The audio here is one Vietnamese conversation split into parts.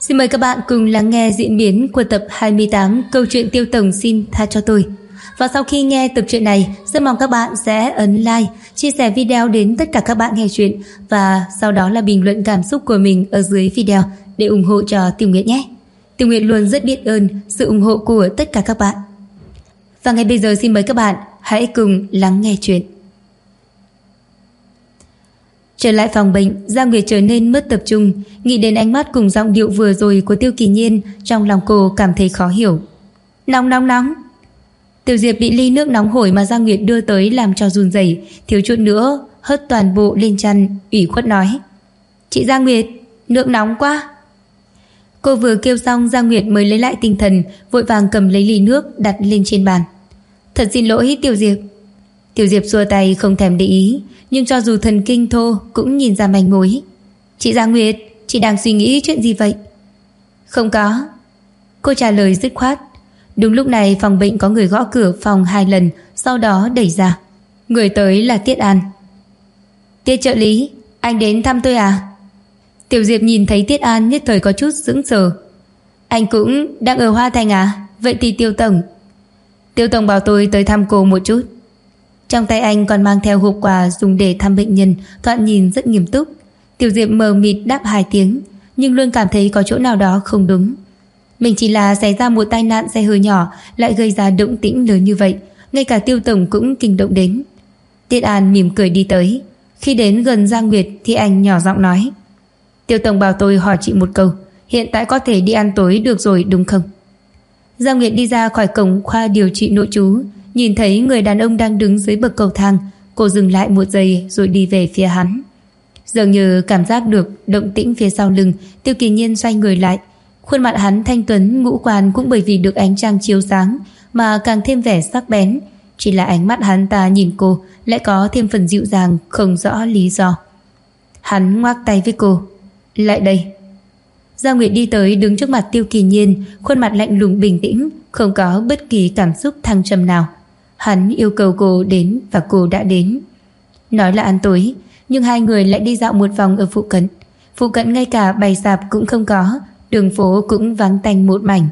Xin mời các bạn cùng lắng nghe diễn biến của tập 28 câu chuyện Tiêu Tổng xin tha cho tôi. Và sau khi nghe tập truyện này, rất mong các bạn sẽ ấn like, chia sẻ video đến tất cả các bạn nghe chuyện và sau đó là bình luận cảm xúc của mình ở dưới video để ủng hộ cho Tiểu Nguyệt nhé. Tiểu Nguyệt luôn rất biết ơn sự ủng hộ của tất cả các bạn. Và ngay bây giờ xin mời các bạn hãy cùng lắng nghe chuyện. Trở lại phòng bệnh, Giang Nguyệt trở nên mất tập trung, nghĩ đến ánh mắt cùng giọng điệu vừa rồi của Tiêu Kỳ Nhiên, trong lòng cô cảm thấy khó hiểu. Nóng nóng nóng. Tiểu Diệp bị ly nước nóng hổi mà Giang Nguyệt đưa tới làm cho run rẩy, thiếu chút nữa hất toàn bộ lên chăn, ủy khuất nói: "Chị Giang Nguyệt, nước nóng quá." Cô vừa kêu xong, Giang Nguyệt mới lấy lại tinh thần, vội vàng cầm lấy ly nước đặt lên trên bàn. "Thật xin lỗi Tiểu Diệp." Tiểu Diệp xua tay không thèm để ý, nhưng cho dù thần kinh thô cũng nhìn ra manh mối. "Chị Giang Nguyệt, chị đang suy nghĩ chuyện gì vậy?" "Không có." Cô trả lời dứt khoát. Đúng lúc này phòng bệnh có người gõ cửa phòng 2 lần, sau đó đẩy ra. Người tới là Tiết An. "Tiết trợ lý, anh đến thăm tôi à?" Tiểu Diệp nhìn thấy Tiết An nhất thời có chút sững sờ. "Anh cũng đang ở Hoa Thành à? Vậy thì Tiêu Tổng." "Tiêu Tổng bảo tôi tới thăm cô một chút." Trong tay anh còn mang theo hộp quà dùng để thăm bệnh nhân, thoạt nhìn rất nghiêm túc. Tiểu Diệp mờ mịt đáp 2 tiếng, nhưng luôn cảm thấy có chỗ nào đó không đúng. Mình chỉ là xảy ra một tai nạn xe hơi nhỏ lại gây ra động tĩnh lớn như vậy, ngay cả Tiêu Tổng cũng kinh động đến. Tiết An mỉm cười đi tới. Khi đến gần Giang Nguyệt thì anh nhỏ giọng nói: "Tiêu Tổng bảo tôi hỏi chị một câu, hiện tại có thể đi ăn tối được rồi đúng không?" Giang Nguyệt đi ra khỏi cổng khoa điều trị nội trú, nhìn thấy người đàn ông đang đứng dưới bậc cầu thang, cô dừng lại một giây rồi đi về phía hắn. Dường như cảm giác được động tĩnh phía sau lưng, Tiêu Kỳ Nhiên xoay người lại. Khuôn mặt hắn thanh tuấn, ngũ quan cũng bởi vì được ánh trăng chiếu sáng mà càng thêm vẻ sắc bén, chỉ là ánh mắt hắn ta nhìn cô lại có thêm phần dịu dàng, không rõ lý do. Hắn ngoắc tay với cô: "Lại đây." Giang Nguyệt đi tới đứng trước mặt Tiêu Kỳ Nhiên, khuôn mặt lạnh lùng bình tĩnh, không có bất kỳ cảm xúc thăng trầm nào. Hắn yêu cầu cô đến và cô đã đến. Nói là ăn tối, nhưng hai người lại đi dạo một vòng ở phụ cận. Phụ cận ngay cả bày sạp cũng không có, đường phố cũng vắng tanh một mảnh.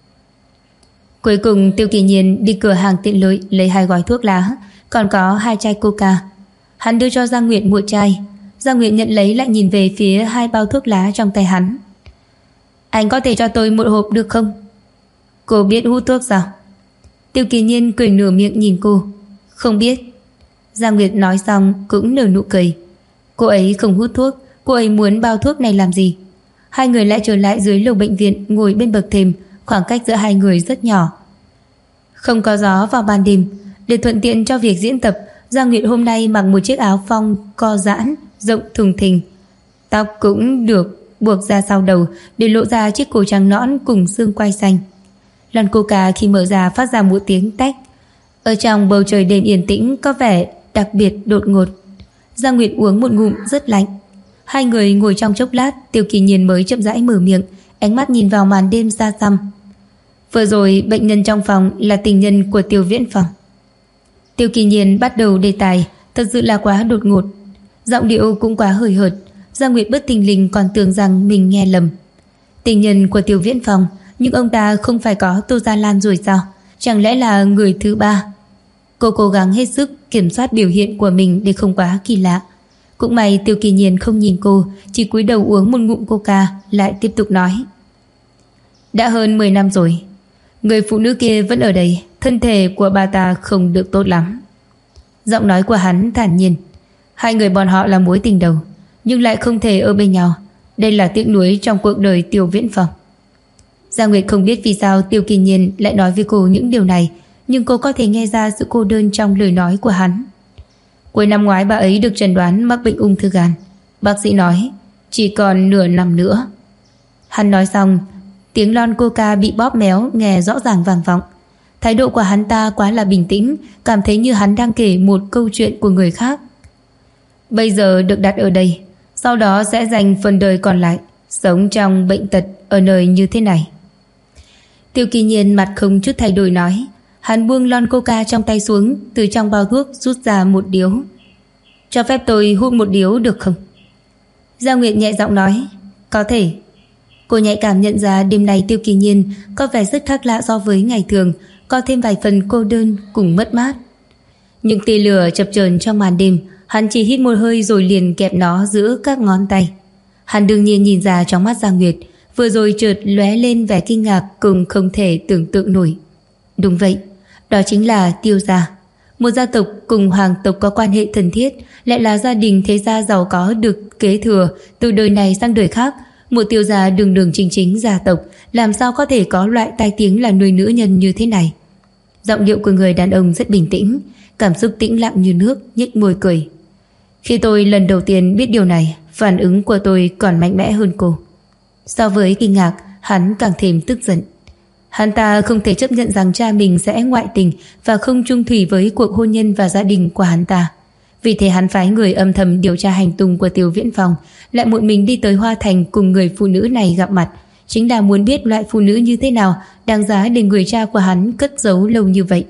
Cuối cùng Tiêu Kỳ Nhiên đi cửa hàng tiện lợi lấy 2 gói thuốc lá, còn có 2 chai coca. Hắn đưa cho Giang Nguyệt một chai. Giang Nguyệt nhận lấy lại nhìn về phía 2 bao thuốc lá trong tay hắn. "Anh có thể cho tôi một hộp được không?" "Cô biết hút thuốc sao?" Tiêu Kỳ Nhiên cười nửa miệng nhìn cô. "Không biết." Giang Nguyệt nói xong cũng nở nụ cười. Cô ấy không hút thuốc, cô ấy muốn bao thuốc này làm gì? Hai người lại trở lại dưới lầu bệnh viện, ngồi bên bậc thềm, khoảng cách giữa hai người rất nhỏ. Không có gió vào ban đêm. Để thuận tiện cho việc diễn tập, Giang Nguyệt hôm nay mặc một chiếc áo phông co giãn, rộng thùng thình. Tóc cũng được buộc ra sau đầu để lộ ra chiếc cổ trắng nõn cùng xương quai xanh. Lon coca khi mở ra phát ra một tiếng tách. Ở trong bầu trời đêm yên tĩnh có vẻ đặc biệt đột ngột. Giang Nguyệt uống một ngụm rất lạnh. Hai người ngồi trong chốc lát, Tiêu Kỳ Nhiên mới chậm rãi mở miệng, ánh mắt nhìn vào màn đêm xa xăm. "Vừa rồi bệnh nhân trong phòng là tình nhân của Tiêu Viễn Phòng." Tiêu Kỳ Nhiên bắt đầu đề tài, thật sự là quá đột ngột, giọng điệu cũng quá hời hợt. Giang Nguyệt bất thình lình còn tưởng rằng mình nghe lầm. Tình nhân của Tiêu Viễn Phòng, nhưng ông ta không phải có Tô Gia Lan rồi sao? Chẳng lẽ là người thứ ba? Cô cố gắng hết sức kiểm soát biểu hiện của mình để không quá kỳ lạ. Cũng may Tiêu Kỳ Nhiên không nhìn cô, chỉ cúi đầu uống một ngụm coca, lại tiếp tục nói: "Đã hơn 10 năm rồi, người phụ nữ kia vẫn ở đây, thân thể của bà ta không được tốt lắm." Giọng nói của hắn thản nhiên. Hai người bọn họ là mối tình đầu, nhưng lại không thể ở bên nhau. Đây là tiếc nuối trong cuộc đời Tiêu Viễn Phòng. Giang Nguyệt không biết vì sao Tiêu Kỳ Nhiên lại nói với cô những điều này, nhưng cô có thể nghe ra sự cô đơn trong lời nói của hắn. Cuối năm ngoái bà ấy được chẩn đoán mắc bệnh ung thư gan. Bác sĩ nói chỉ còn nửa năm nữa. Hắn nói xong, tiếng lon coca bị bóp méo nghe rõ ràng vang vọng. Thái độ của hắn ta quá là bình tĩnh, cảm thấy như hắn đang kể một câu chuyện của người khác. Bây giờ được đặt ở đây, sau đó sẽ dành phần đời còn lại sống trong bệnh tật ở nơi như thế này. Tiêu Kỳ Nhiên mặt không chút thay đổi nói. Hắn buông lon coca trong tay xuống, từ trong bao thuốc rút ra một điếu. "Cho phép tôi hút một điếu được không?" Giang Nguyệt nhẹ giọng nói. "Có thể." Cô nhạy cảm nhận ra đêm nay Tiêu Kỳ Nhiên có vẻ rất khác lạ so với ngày thường, có thêm vài phần cô đơn cùng mất mát. Những tia lửa chập chờn trong màn đêm, hắn chỉ hít một hơi rồi liền kẹp nó giữa các ngón tay. Hắn đương nhiên nhìn ra trong mắt Giang Nguyệt vừa rồi chợt lóe lên vẻ kinh ngạc cùng không thể tưởng tượng nổi. Đúng vậy, đó chính là Tiêu gia. Một gia tộc cùng hoàng tộc có quan hệ thân thiết, lại là gia đình thế gia giàu có được kế thừa từ đời này sang đời khác. Một Tiêu gia đường đường chính chính gia tộc, làm sao có thể có loại tai tiếng là nuôi nữ nhân như thế này. Giọng điệu của người đàn ông rất bình tĩnh, cảm xúc tĩnh lặng như nước, nhếch môi cười. Khi tôi lần đầu tiên biết điều này, phản ứng của tôi còn mạnh mẽ hơn cô. So với kinh ngạc, hắn càng thêm tức giận. Hắn ta không thể chấp nhận rằng cha mình sẽ ngoại tình và không chung thủy với cuộc hôn nhân và gia đình của hắn ta. Vì thế hắn phái người âm thầm điều tra hành tung của Tiêu Viễn Phong, lại một mình đi tới Hoa Thành cùng người phụ nữ này gặp mặt, chính là muốn biết loại phụ nữ như thế nào đáng giá để người cha của hắn cất giấu lâu như vậy.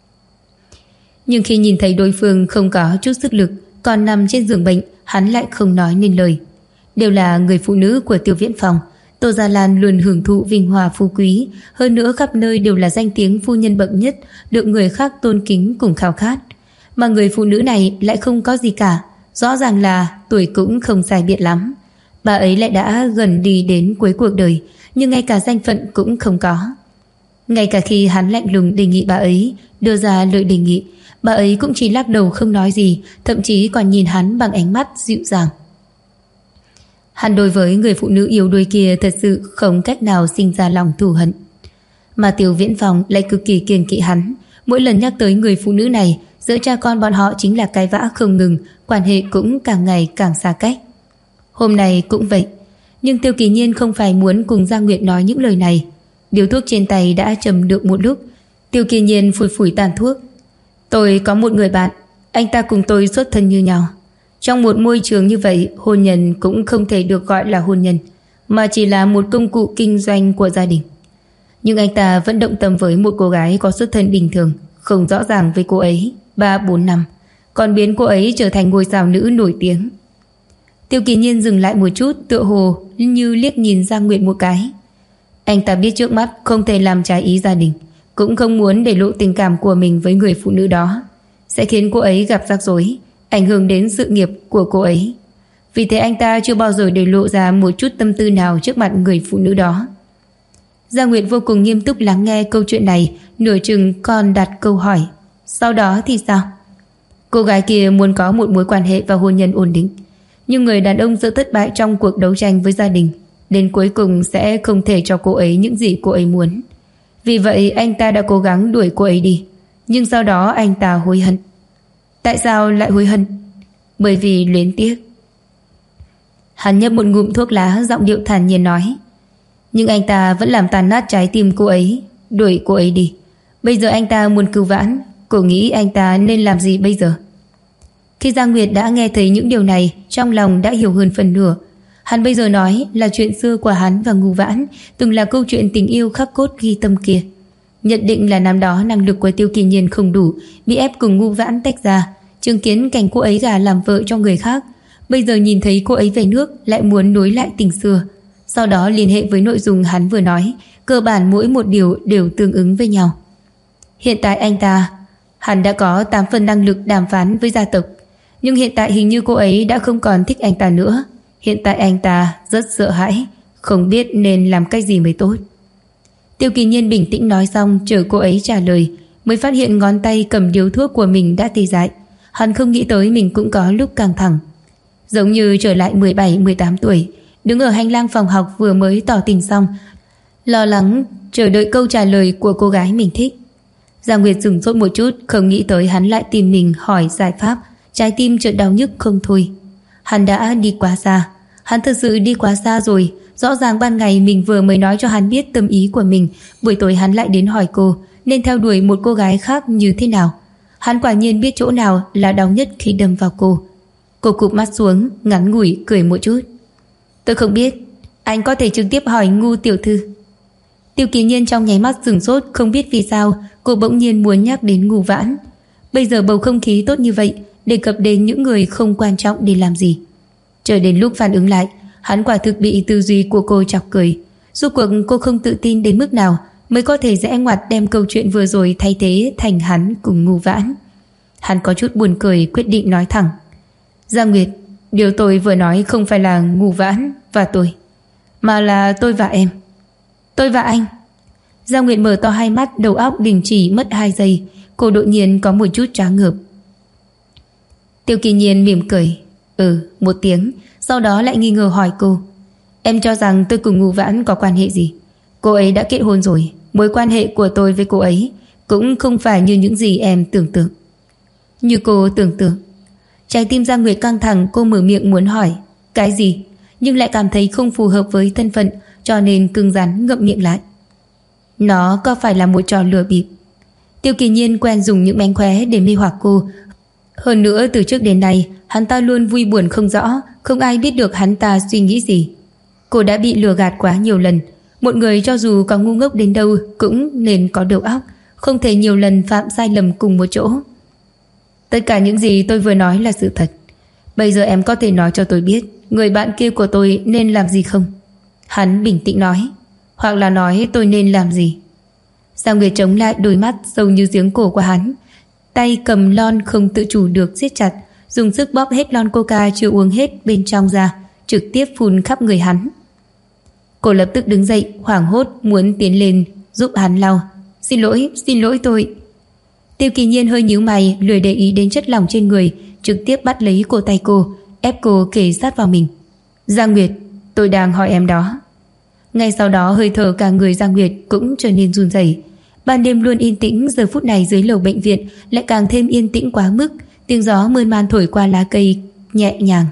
Nhưng khi nhìn thấy đối phương không có chút sức lực, còn nằm trên giường bệnh, hắn lại không nói nên lời. Đều là người phụ nữ của Tiêu Viễn Phong, Tô Gia Lan luôn hưởng thụ vinh hoa phú quý, hơn nữa khắp nơi đều là danh tiếng phu nhân bậc nhất, được người khác tôn kính cùng khao khát. Mà người phụ nữ này lại không có gì cả, rõ ràng là tuổi cũng không sai biệt lắm. Bà ấy lại đã gần đi đến cuối cuộc đời, nhưng ngay cả danh phận cũng không có. Ngay cả khi hắn lạnh lùng đề nghị bà ấy đưa ra lời đề nghị, bà ấy cũng chỉ lắc đầu không nói gì, thậm chí còn nhìn hắn bằng ánh mắt dịu dàng. Hắn đối với người phụ nữ yếu đuối kia thật sự không cách nào sinh ra lòng thù hận. Mà Tiêu Viễn Phong lại cực kỳ kiêng kỵ hắn. Mỗi lần nhắc tới người phụ nữ này, giữa cha con bọn họ chính là cãi vã không ngừng, quan hệ cũng càng ngày càng xa cách. Hôm nay cũng vậy, nhưng Tiêu Kỳ Nhiên không phải muốn cùng Giang Nguyệt nói những lời này. Điếu thuốc trên tay đã châm được một lúc, Tiêu Kỳ Nhiên phủi phủi tàn thuốc. Tôi có một người bạn, anh ta cùng tôi xuất thân như nhau. Trong một môi trường như vậy, hôn nhân cũng không thể được gọi là hôn nhân, mà chỉ là một công cụ kinh doanh của gia đình. Nhưng anh ta vẫn động tâm với một cô gái có xuất thân bình thường, không rõ ràng với cô ấy 3-4 năm, còn biến cô ấy trở thành ngôi sao nữ nổi tiếng. Tiêu Kỳ Nhiên dừng lại một chút, tựa hồ như liếc nhìn Giang Nguyệt một cái. Anh ta biết trước mắt không thể làm trái ý gia đình, cũng không muốn để lộ tình cảm của mình với người phụ nữ đó, sẽ khiến cô ấy gặp rắc rối, ảnh hưởng đến sự nghiệp của cô ấy. Vì thế anh ta chưa bao giờ để lộ ra một chút tâm tư nào trước mặt người phụ nữ đó. Giang Nguyệt vô cùng nghiêm túc lắng nghe câu chuyện này, nửa chừng còn đặt câu hỏi. Sau đó thì sao? Cô gái kia muốn có một mối quan hệ và hôn nhân ổn định, nhưng người đàn ông sẽ thất bại trong cuộc đấu tranh với gia đình, đến cuối cùng sẽ không thể cho cô ấy những gì cô ấy muốn. Vì vậy anh ta đã cố gắng đuổi cô ấy đi, nhưng sau đó anh ta hối hận. Tại sao lại hối hận? Bởi vì luyến tiếc. Hắn nhấp một ngụm thuốc lá, giọng điệu thản nhiên nói. Nhưng anh ta vẫn làm tàn nát trái tim cô ấy, đuổi cô ấy đi. Bây giờ anh ta muốn cứu vãn, cô nghĩ anh ta nên làm gì bây giờ? Khi Giang Nguyệt đã nghe thấy những điều này, trong lòng đã hiểu hơn phần nửa. Hắn bây giờ nói là chuyện xưa của hắn và Ngưu Vãn, từng là câu chuyện tình yêu khắc cốt ghi tâm kia. Nhận định là năm đó năng lực của Tiêu Kỳ Nhiên không đủ, bị ép cùng Ngưu Vãn tách ra, chứng kiến cảnh cô ấy gả làm vợ cho người khác. Bây giờ nhìn thấy cô ấy về nước, lại muốn nối lại tình xưa. Sau đó liên hệ với nội dung hắn vừa nói, cơ bản mỗi một điều đều tương ứng với nhau. Hiện tại hắn đã có 8 phần năng lực đàm phán với gia tộc, nhưng hiện tại hình như cô ấy đã không còn thích anh ta nữa. Hiện tại anh ta rất sợ hãi, không biết nên làm cách gì mới tốt. Tiêu Kỳ Nhiên bình tĩnh nói xong, chờ cô ấy trả lời, mới phát hiện ngón tay cầm điếu thuốc của mình đã tê dại. Hắn không nghĩ tới mình cũng có lúc căng thẳng, giống như trở lại 17-18 tuổi, đứng ở hành lang phòng học vừa mới tỏ tình xong, lo lắng chờ đợi câu trả lời của cô gái mình thích. Giang Nguyệt dừng sốt một chút, không nghĩ tới hắn lại tìm mình hỏi giải pháp, trái tim chợt đau nhức không thôi. Hắn đã đi quá xa, hắn thật sự đi quá xa rồi. Rõ ràng ban ngày mình vừa mới nói cho hắn biết tâm ý của mình, buổi tối hắn lại đến hỏi cô nên theo đuổi một cô gái khác như thế nào. Hắn quả nhiên biết chỗ nào là đau nhất khi đâm vào cô. Cô cụp mắt xuống, ngắn ngủi cười một chút. Tôi không biết, anh có thể trực tiếp hỏi Ngu tiểu thư. Tiêu Kỳ Nhiên trong nháy mắt sửng sốt, không biết vì sao cô bỗng nhiên muốn nhắc đến Ngưu Vãn. Bây giờ bầu không khí tốt như vậy, đề cập đến những người không quan trọng để làm gì? Chờ đến lúc phản ứng lại, Hắn quả thực bị tư duy của cô chọc cười. Rốt cuộc cô không tự tin đến mức nào mới có thể rẽ ngoặt đem câu chuyện vừa rồi thay thế thành hắn cùng Ngô Vãn. Hắn có chút buồn cười, quyết định nói thẳng: Giang Nguyệt, điều tôi vừa nói không phải là Ngô Vãn và tôi, mà là tôi và em. Tôi và anh. Giang Nguyệt mở to hai mắt, đầu óc đình chỉ mất 2 giây. Cô đột nhiên có một chút choáng ngợp. Tiêu Kỳ Nhiên mỉm cười. Một tiếng. Sau đó lại nghi ngờ hỏi cô: Em cho rằng tôi cùng Ngô Vãn có quan hệ gì? Cô ấy đã kết hôn rồi. Mối quan hệ của tôi với cô ấy cũng không phải như những gì em tưởng tượng. Như cô tưởng tượng? Trái tim Giang Nguyệt căng thẳng. Cô mở miệng muốn hỏi cái gì, nhưng lại cảm thấy không phù hợp với thân phận, cho nên cứng rắn ngậm miệng lại. Nó có phải là một trò lừa bịp? Tiêu Kỳ Nhiên quen dùng những mánh khóe để mê hoặc cô. Hơn nữa từ trước đến nay hắn ta luôn vui buồn không rõ, không ai biết được hắn ta suy nghĩ gì. Cô đã bị lừa gạt quá nhiều lần. Một người cho dù có ngu ngốc đến đâu cũng nên có đầu óc, không thể nhiều lần phạm sai lầm cùng một chỗ. Tất cả những gì tôi vừa nói là sự thật. Bây giờ em có thể nói cho tôi biết người bạn kia của tôi nên làm gì không? Hắn bình tĩnh nói. Hoặc là nói tôi nên làm gì? Giang Nguyệt chống lại, đôi mắt sâu như giếng cổ của hắn. Tay cầm lon không tự chủ được siết chặt, dùng sức bóp hết lon coca chưa uống hết bên trong ra, trực tiếp phun khắp người hắn. Cô lập tức đứng dậy, hoảng hốt muốn tiến lên giúp hắn lau. Xin lỗi tôi. Tiêu Kỳ Nhiên hơi nhíu mày, lười để ý đến chất lỏng trên người, trực tiếp bắt lấy cổ tay cô, ép cô kề sát vào mình. Giang Nguyệt, tôi đang hỏi em đó. Ngay sau đó hơi thở cả người Giang Nguyệt cũng trở nên run rẩy. Ban đêm luôn yên tĩnh, giờ phút này dưới lầu bệnh viện lại càng thêm yên tĩnh quá mức. Tiếng gió mơn man thổi qua lá cây nhẹ nhàng.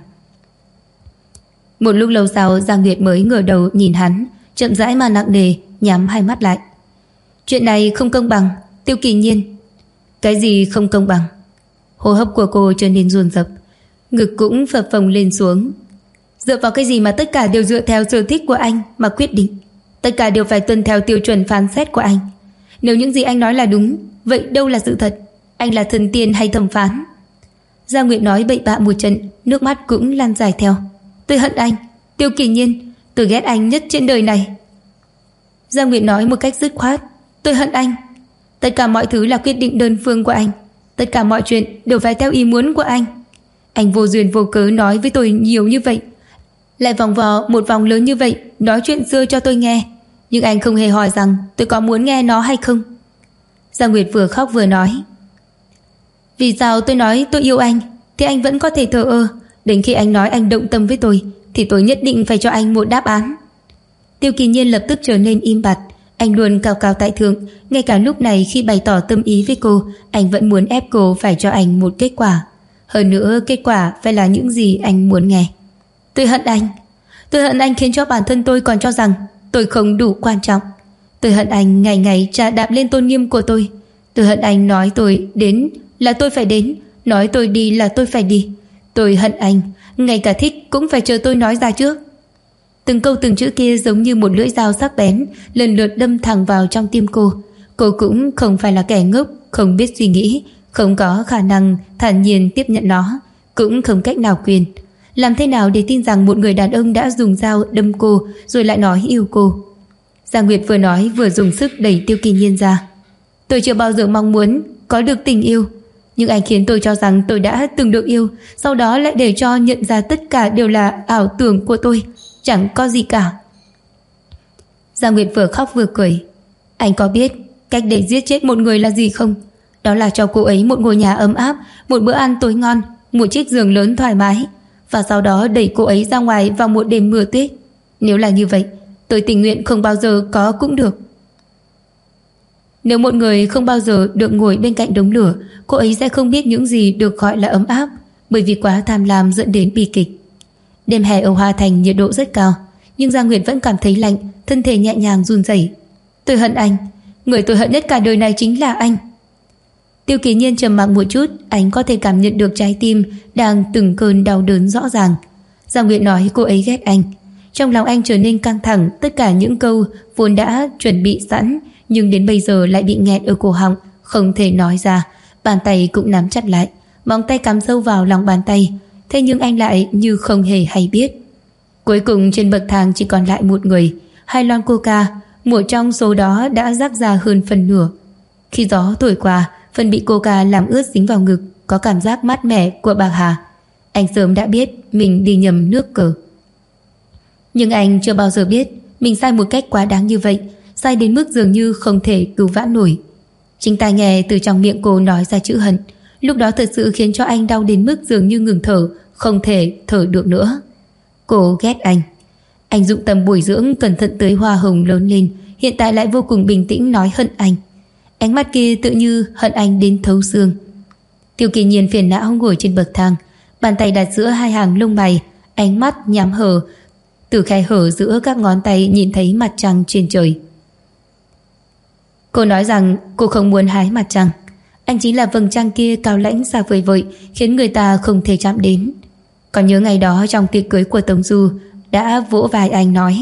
Một lúc lâu sau, Giang Nguyệt mới ngửa đầu nhìn hắn, chậm rãi mà nặng nề, nhắm hai mắt lại. Chuyện này không công bằng, Tiêu Kỳ Nhiên. Cái gì không công bằng? Hô hấp của cô trở nên dồn dập, ngực cũng phập phồng lên xuống. Dựa vào cái gì mà tất cả đều dựa theo sở thích của anh mà quyết định? Tất cả đều phải tuân theo tiêu chuẩn phán xét của anh. Nếu những gì anh nói là đúng, vậy đâu là sự thật? Anh là thần tiên hay thẩm phán? Giang Nguyệt nói bậy bạ một trận, nước mắt cũng lan dài theo. Tôi hận anh, Tiêu Kỳ Nhiên, tôi ghét anh nhất trên đời này. Giang Nguyệt nói một cách dứt khoát. Tôi hận anh. Tất cả mọi thứ là quyết định đơn phương của anh. Tất cả mọi chuyện đều phải theo ý muốn của anh. Anh vô duyên vô cớ nói với tôi nhiều như vậy, lại vòng vò một vòng lớn như vậy, nói chuyện xưa cho tôi nghe. Nhưng anh không hề hỏi rằng tôi có muốn nghe nó hay không. Giang Nguyệt vừa khóc vừa nói. Vì sao tôi nói tôi yêu anh thì anh vẫn có thể thờ ơ? Đến khi anh nói anh động tâm với tôi thì tôi nhất định phải cho anh một đáp án. Tiêu Kỳ Nhiên lập tức trở nên im bặt. Anh luôn cao cao tại thượng. Ngay cả lúc này khi bày tỏ tâm ý với cô, anh vẫn muốn ép cô phải cho anh một kết quả. Hơn nữa kết quả phải là những gì anh muốn nghe. Tôi hận anh. Tôi hận anh khiến cho bản thân tôi còn cho rằng tôi không đủ quan trọng. Tôi hận anh ngày ngày chà đạp lên tôn nghiêm của tôi. Tôi hận anh nói tôi đến là tôi phải đến, nói tôi đi là tôi phải đi. Tôi hận anh, ngay cả thích cũng phải chờ tôi nói ra trước. Từng câu từng chữ kia giống như một lưỡi dao sắc bén, lần lượt đâm thẳng vào trong tim cô. Cô cũng không phải là kẻ ngốc, không biết suy nghĩ, không có khả năng thản nhiên tiếp nhận nó, cũng không cách nào quyền. Làm thế nào để tin rằng một người đàn ông đã dùng dao đâm cô rồi lại nói yêu cô? Giang Nguyệt vừa nói vừa dùng sức đẩy Tiêu Kỳ Nhiên ra. Tôi chưa bao giờ mong muốn có được tình yêu, nhưng anh khiến tôi cho rằng tôi đã từng được yêu, sau đó lại để cho nhận ra tất cả đều là ảo tưởng của tôi, chẳng có gì cả. Giang Nguyệt vừa khóc vừa cười. Anh có biết cách để giết chết một người là gì không? Đó là cho cô ấy một ngôi nhà ấm áp, một bữa ăn tối ngon, một chiếc giường lớn thoải mái, và sau đó đẩy cô ấy ra ngoài vào một đêm mưa tuyết. Nếu là như vậy, tôi tình nguyện không bao giờ có cũng được. Nếu một người không bao giờ được ngồi bên cạnh đống lửa, cô ấy sẽ không biết những gì được gọi là ấm áp, bởi vì quá tham lam dẫn đến bi kịch. Đêm hè ở Hoa Thành nhiệt độ rất cao, nhưng Giang Nguyệt vẫn cảm thấy lạnh, thân thể nhẹ nhàng run rẩy. Tôi hận anh, người tôi hận nhất cả đời này chính là anh. Tiêu Kỳ Nhiên trầm mặc một chút, anh có thể cảm nhận được trái tim đang từng cơn đau đớn rõ ràng. Giang Nguyệt nói cô ấy ghét anh. Trong lòng anh trở nên căng thẳng, tất cả những câu vốn đã chuẩn bị sẵn nhưng đến bây giờ lại bị nghẹn ở cổ họng, không thể nói ra. Bàn tay cũng nắm chặt lại, móng tay cắm sâu vào lòng bàn tay. Thế nhưng anh lại như không hề hay biết. Cuối cùng trên bậc thang chỉ còn lại một người. 2 lon coca, một trong số đó đã rác ra hơn phần nửa. Khi gió thổi qua, phần bị coca làm ướt dính vào ngực, có cảm giác mát mẻ của bạc hà. Anh sớm đã biết mình đi nhầm nước cờ. Nhưng anh chưa bao giờ biết mình sai một cách quá đáng như vậy, sai đến mức dường như không thể cứu vãn nổi. Chính tai nghe từ trong miệng cô nói ra chữ hận, lúc đó thật sự khiến cho anh đau đến mức dường như ngừng thở, không thể thở được nữa. Cô ghét anh. Anh dụng tâm bồi dưỡng cẩn thận tới hoa hồng lớn lên, hiện tại lại vô cùng bình tĩnh nói hận anh. Ánh mắt kia tự như hận anh đến thấu xương. Tiêu Kỳ Nhiên phiền não ngồi trên bậc thang, bàn tay đặt giữa 2 hàng lông mày, ánh mắt nhắm hờ. Từ khe hở giữa các ngón tay nhìn thấy mặt trăng trên trời. Cô nói rằng cô không muốn hái mặt trăng. Anh chính là vầng trăng kia cao lãnh xa vời vợi, khiến người ta không thể chạm đến. Còn nhớ ngày đó trong tiệc cưới của Tống Du, đã vỗ vai anh nói: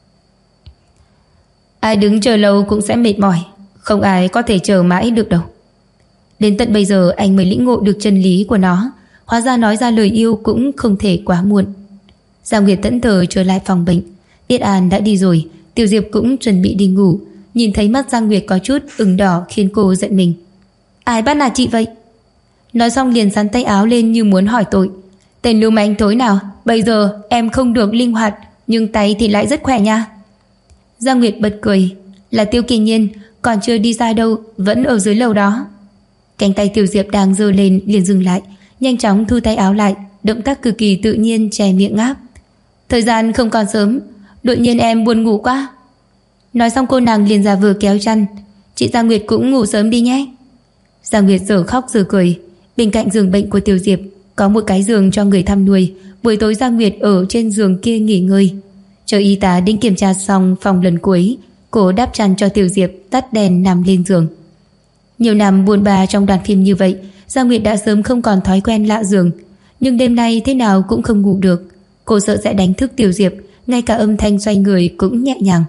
ai đứng chờ lâu cũng sẽ mệt mỏi, không ai có thể chờ mãi được đâu. Đến tận bây giờ anh mới lĩnh ngộ được chân lý của nó. Hóa ra nói ra lời yêu cũng không thể quá muộn. Giang Nguyệt thẫn thờ trở lại phòng bệnh. Tiết An đã đi rồi, Tiểu Diệp cũng chuẩn bị đi ngủ. Nhìn thấy mắt Giang Nguyệt có chút ửng đỏ khiến cô giận mình. Ai bắt nạt chị vậy? Nói xong liền sắn tay áo lên như muốn hỏi tội. Tên lưu manh thối nào, bây giờ em không được linh hoạt, nhưng tay thì lại rất khỏe nha. Giang Nguyệt bật cười. Là Tiêu Kỳ Nhiên, còn chưa đi ra đâu, vẫn ở dưới lầu đó. Cánh tay Tiểu Diệp đang giơ lên liền dừng lại, nhanh chóng thu tay áo lại, động tác cực kỳ tự nhiên che miệng ngáp. Thời gian không còn sớm, đột nhiên em buồn ngủ quá. Nói xong cô nàng liền ra vừa kéo chăn. Chị Giang Nguyệt cũng ngủ sớm đi nhé. Giang Nguyệt giờ khóc giờ cười. Bên cạnh giường bệnh của Tiểu Diệp có một cái giường cho người thăm nuôi. Buổi tối Giang Nguyệt ở trên giường kia nghỉ ngơi. Chờ y tá đến kiểm tra xong phòng lần cuối, cô đắp chăn cho Tiểu Diệp, tắt đèn nằm lên giường. Nhiều năm buồn bà trong đoàn phim như vậy, Giang Nguyệt đã sớm không còn thói quen lạ giường. Nhưng đêm nay thế nào cũng không ngủ được. Cô sợ sẽ đánh thức Tiểu Diệp, ngay cả âm thanh xoay người cũng nhẹ nhàng.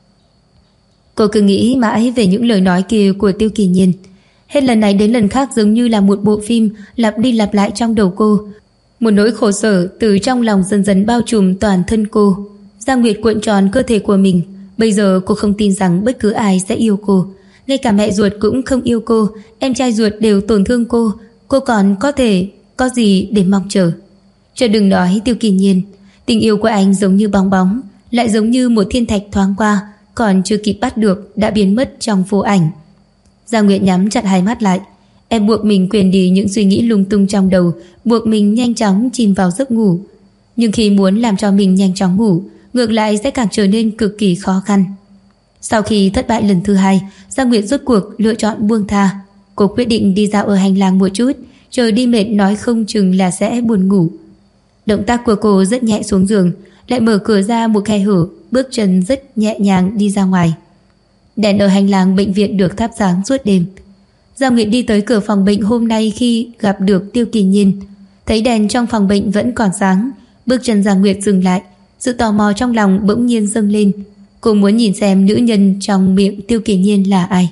Cô cứ nghĩ mãi về những lời nói kia của Tiêu Kỳ Nhiên. Hết lần này đến lần khác giống như là một bộ phim lặp đi lặp lại trong đầu cô. Một nỗi khổ sở từ trong lòng dần dần bao trùm toàn thân cô. Giang Nguyệt cuộn tròn cơ thể của mình. Bây giờ cô không tin rằng bất cứ ai sẽ yêu cô. Ngay cả mẹ ruột cũng không yêu cô, em trai ruột đều tổn thương cô. Cô còn có gì để mong chờ. Chứ đừng nói Tiêu Kỳ Nhiên. Tình yêu của anh giống như bong bóng, lại giống như một thiên thạch thoáng qua, còn chưa kịp bắt được đã biến mất trong vô ảnh. Giang Nguyệt nhắm chặt hai mắt lại. Em buộc mình quên đi những suy nghĩ lung tung trong đầu, buộc mình nhanh chóng chìm vào giấc ngủ. Nhưng khi muốn làm cho mình nhanh chóng ngủ, ngược lại sẽ càng trở nên cực kỳ khó khăn. Sau khi thất bại lần thứ 2, Giang Nguyệt rốt cuộc lựa chọn buông tha. Cô quyết định đi dạo ở hành lang một chút, chờ đi mệt nói không chừng là sẽ buồn ngủ. Động tác của cô rất nhẹ xuống giường, lại mở cửa ra một khe hở, bước chân rất nhẹ nhàng đi ra ngoài. Đèn ở hành lang bệnh viện được thắp sáng suốt đêm. Giang Nguyệt đi tới cửa phòng bệnh hôm nay khi gặp được Tiêu Kỳ Nhiên. Thấy đèn trong phòng bệnh vẫn còn sáng, bước chân Giang Nguyệt dừng lại. Sự tò mò trong lòng bỗng nhiên dâng lên. Cô muốn nhìn xem nữ nhân trong miệng Tiêu Kỳ Nhiên là ai.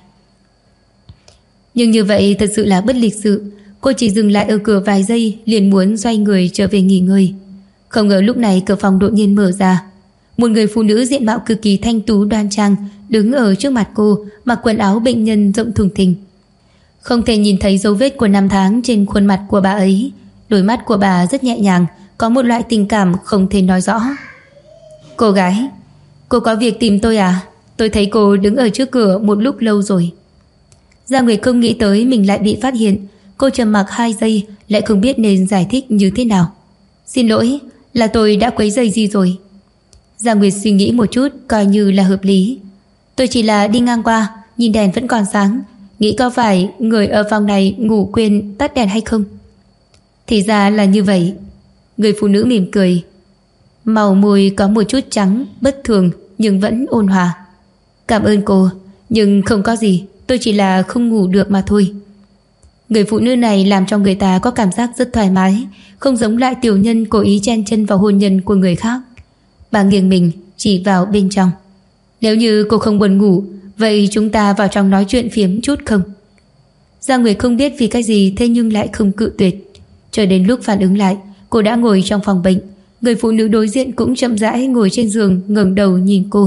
Nhưng như vậy thật sự là bất lịch sự. Cô chỉ dừng lại ở cửa vài giây, liền muốn xoay người trở về nghỉ ngơi. Không ngờ lúc này cửa phòng đột nhiên mở ra. Một người phụ nữ diện mạo cực kỳ thanh tú đoan trang đứng ở trước mặt cô, mặc quần áo bệnh nhân rộng thùng thình. Không thể nhìn thấy dấu vết của năm tháng trên khuôn mặt của bà ấy. Đôi mắt của bà rất nhẹ nhàng, có một loại tình cảm không thể nói rõ. Cô gái, cô có việc tìm tôi à? Tôi thấy cô đứng ở trước cửa một lúc lâu rồi. Giang Nguyệt không nghĩ tới mình lại bị phát hiện. Cô trầm mặc 2 giây, lại không biết nên giải thích như thế nào. Xin lỗi, là tôi đã quấy rầy gì rồi? Giang Nguyệt suy nghĩ một chút, coi như là hợp lý. Tôi chỉ là đi ngang qua, nhìn đèn vẫn còn sáng, nghĩ có phải người ở phòng này ngủ quên tắt đèn hay không? Thì ra là như vậy. Người phụ nữ mỉm cười. Màu môi có một chút trắng, bất thường nhưng vẫn ôn hòa. Cảm ơn cô, nhưng không có gì, tôi chỉ là không ngủ được mà thôi. Người phụ nữ này làm cho người ta có cảm giác rất thoải mái, không giống lại tiểu nhân cố ý chen chân vào hôn nhân của người khác. Bà nghiêng mình chỉ vào bên trong. Nếu như cô không buồn ngủ, vậy chúng ta vào trong nói chuyện phiếm chút không? Giang Nguyệt không biết vì cái gì, thế nhưng lại không cự tuyệt. Chờ đến lúc phản ứng lại, cô đã ngồi trong phòng bệnh. Người phụ nữ đối diện cũng chậm rãi ngồi trên giường, ngẩng đầu nhìn cô.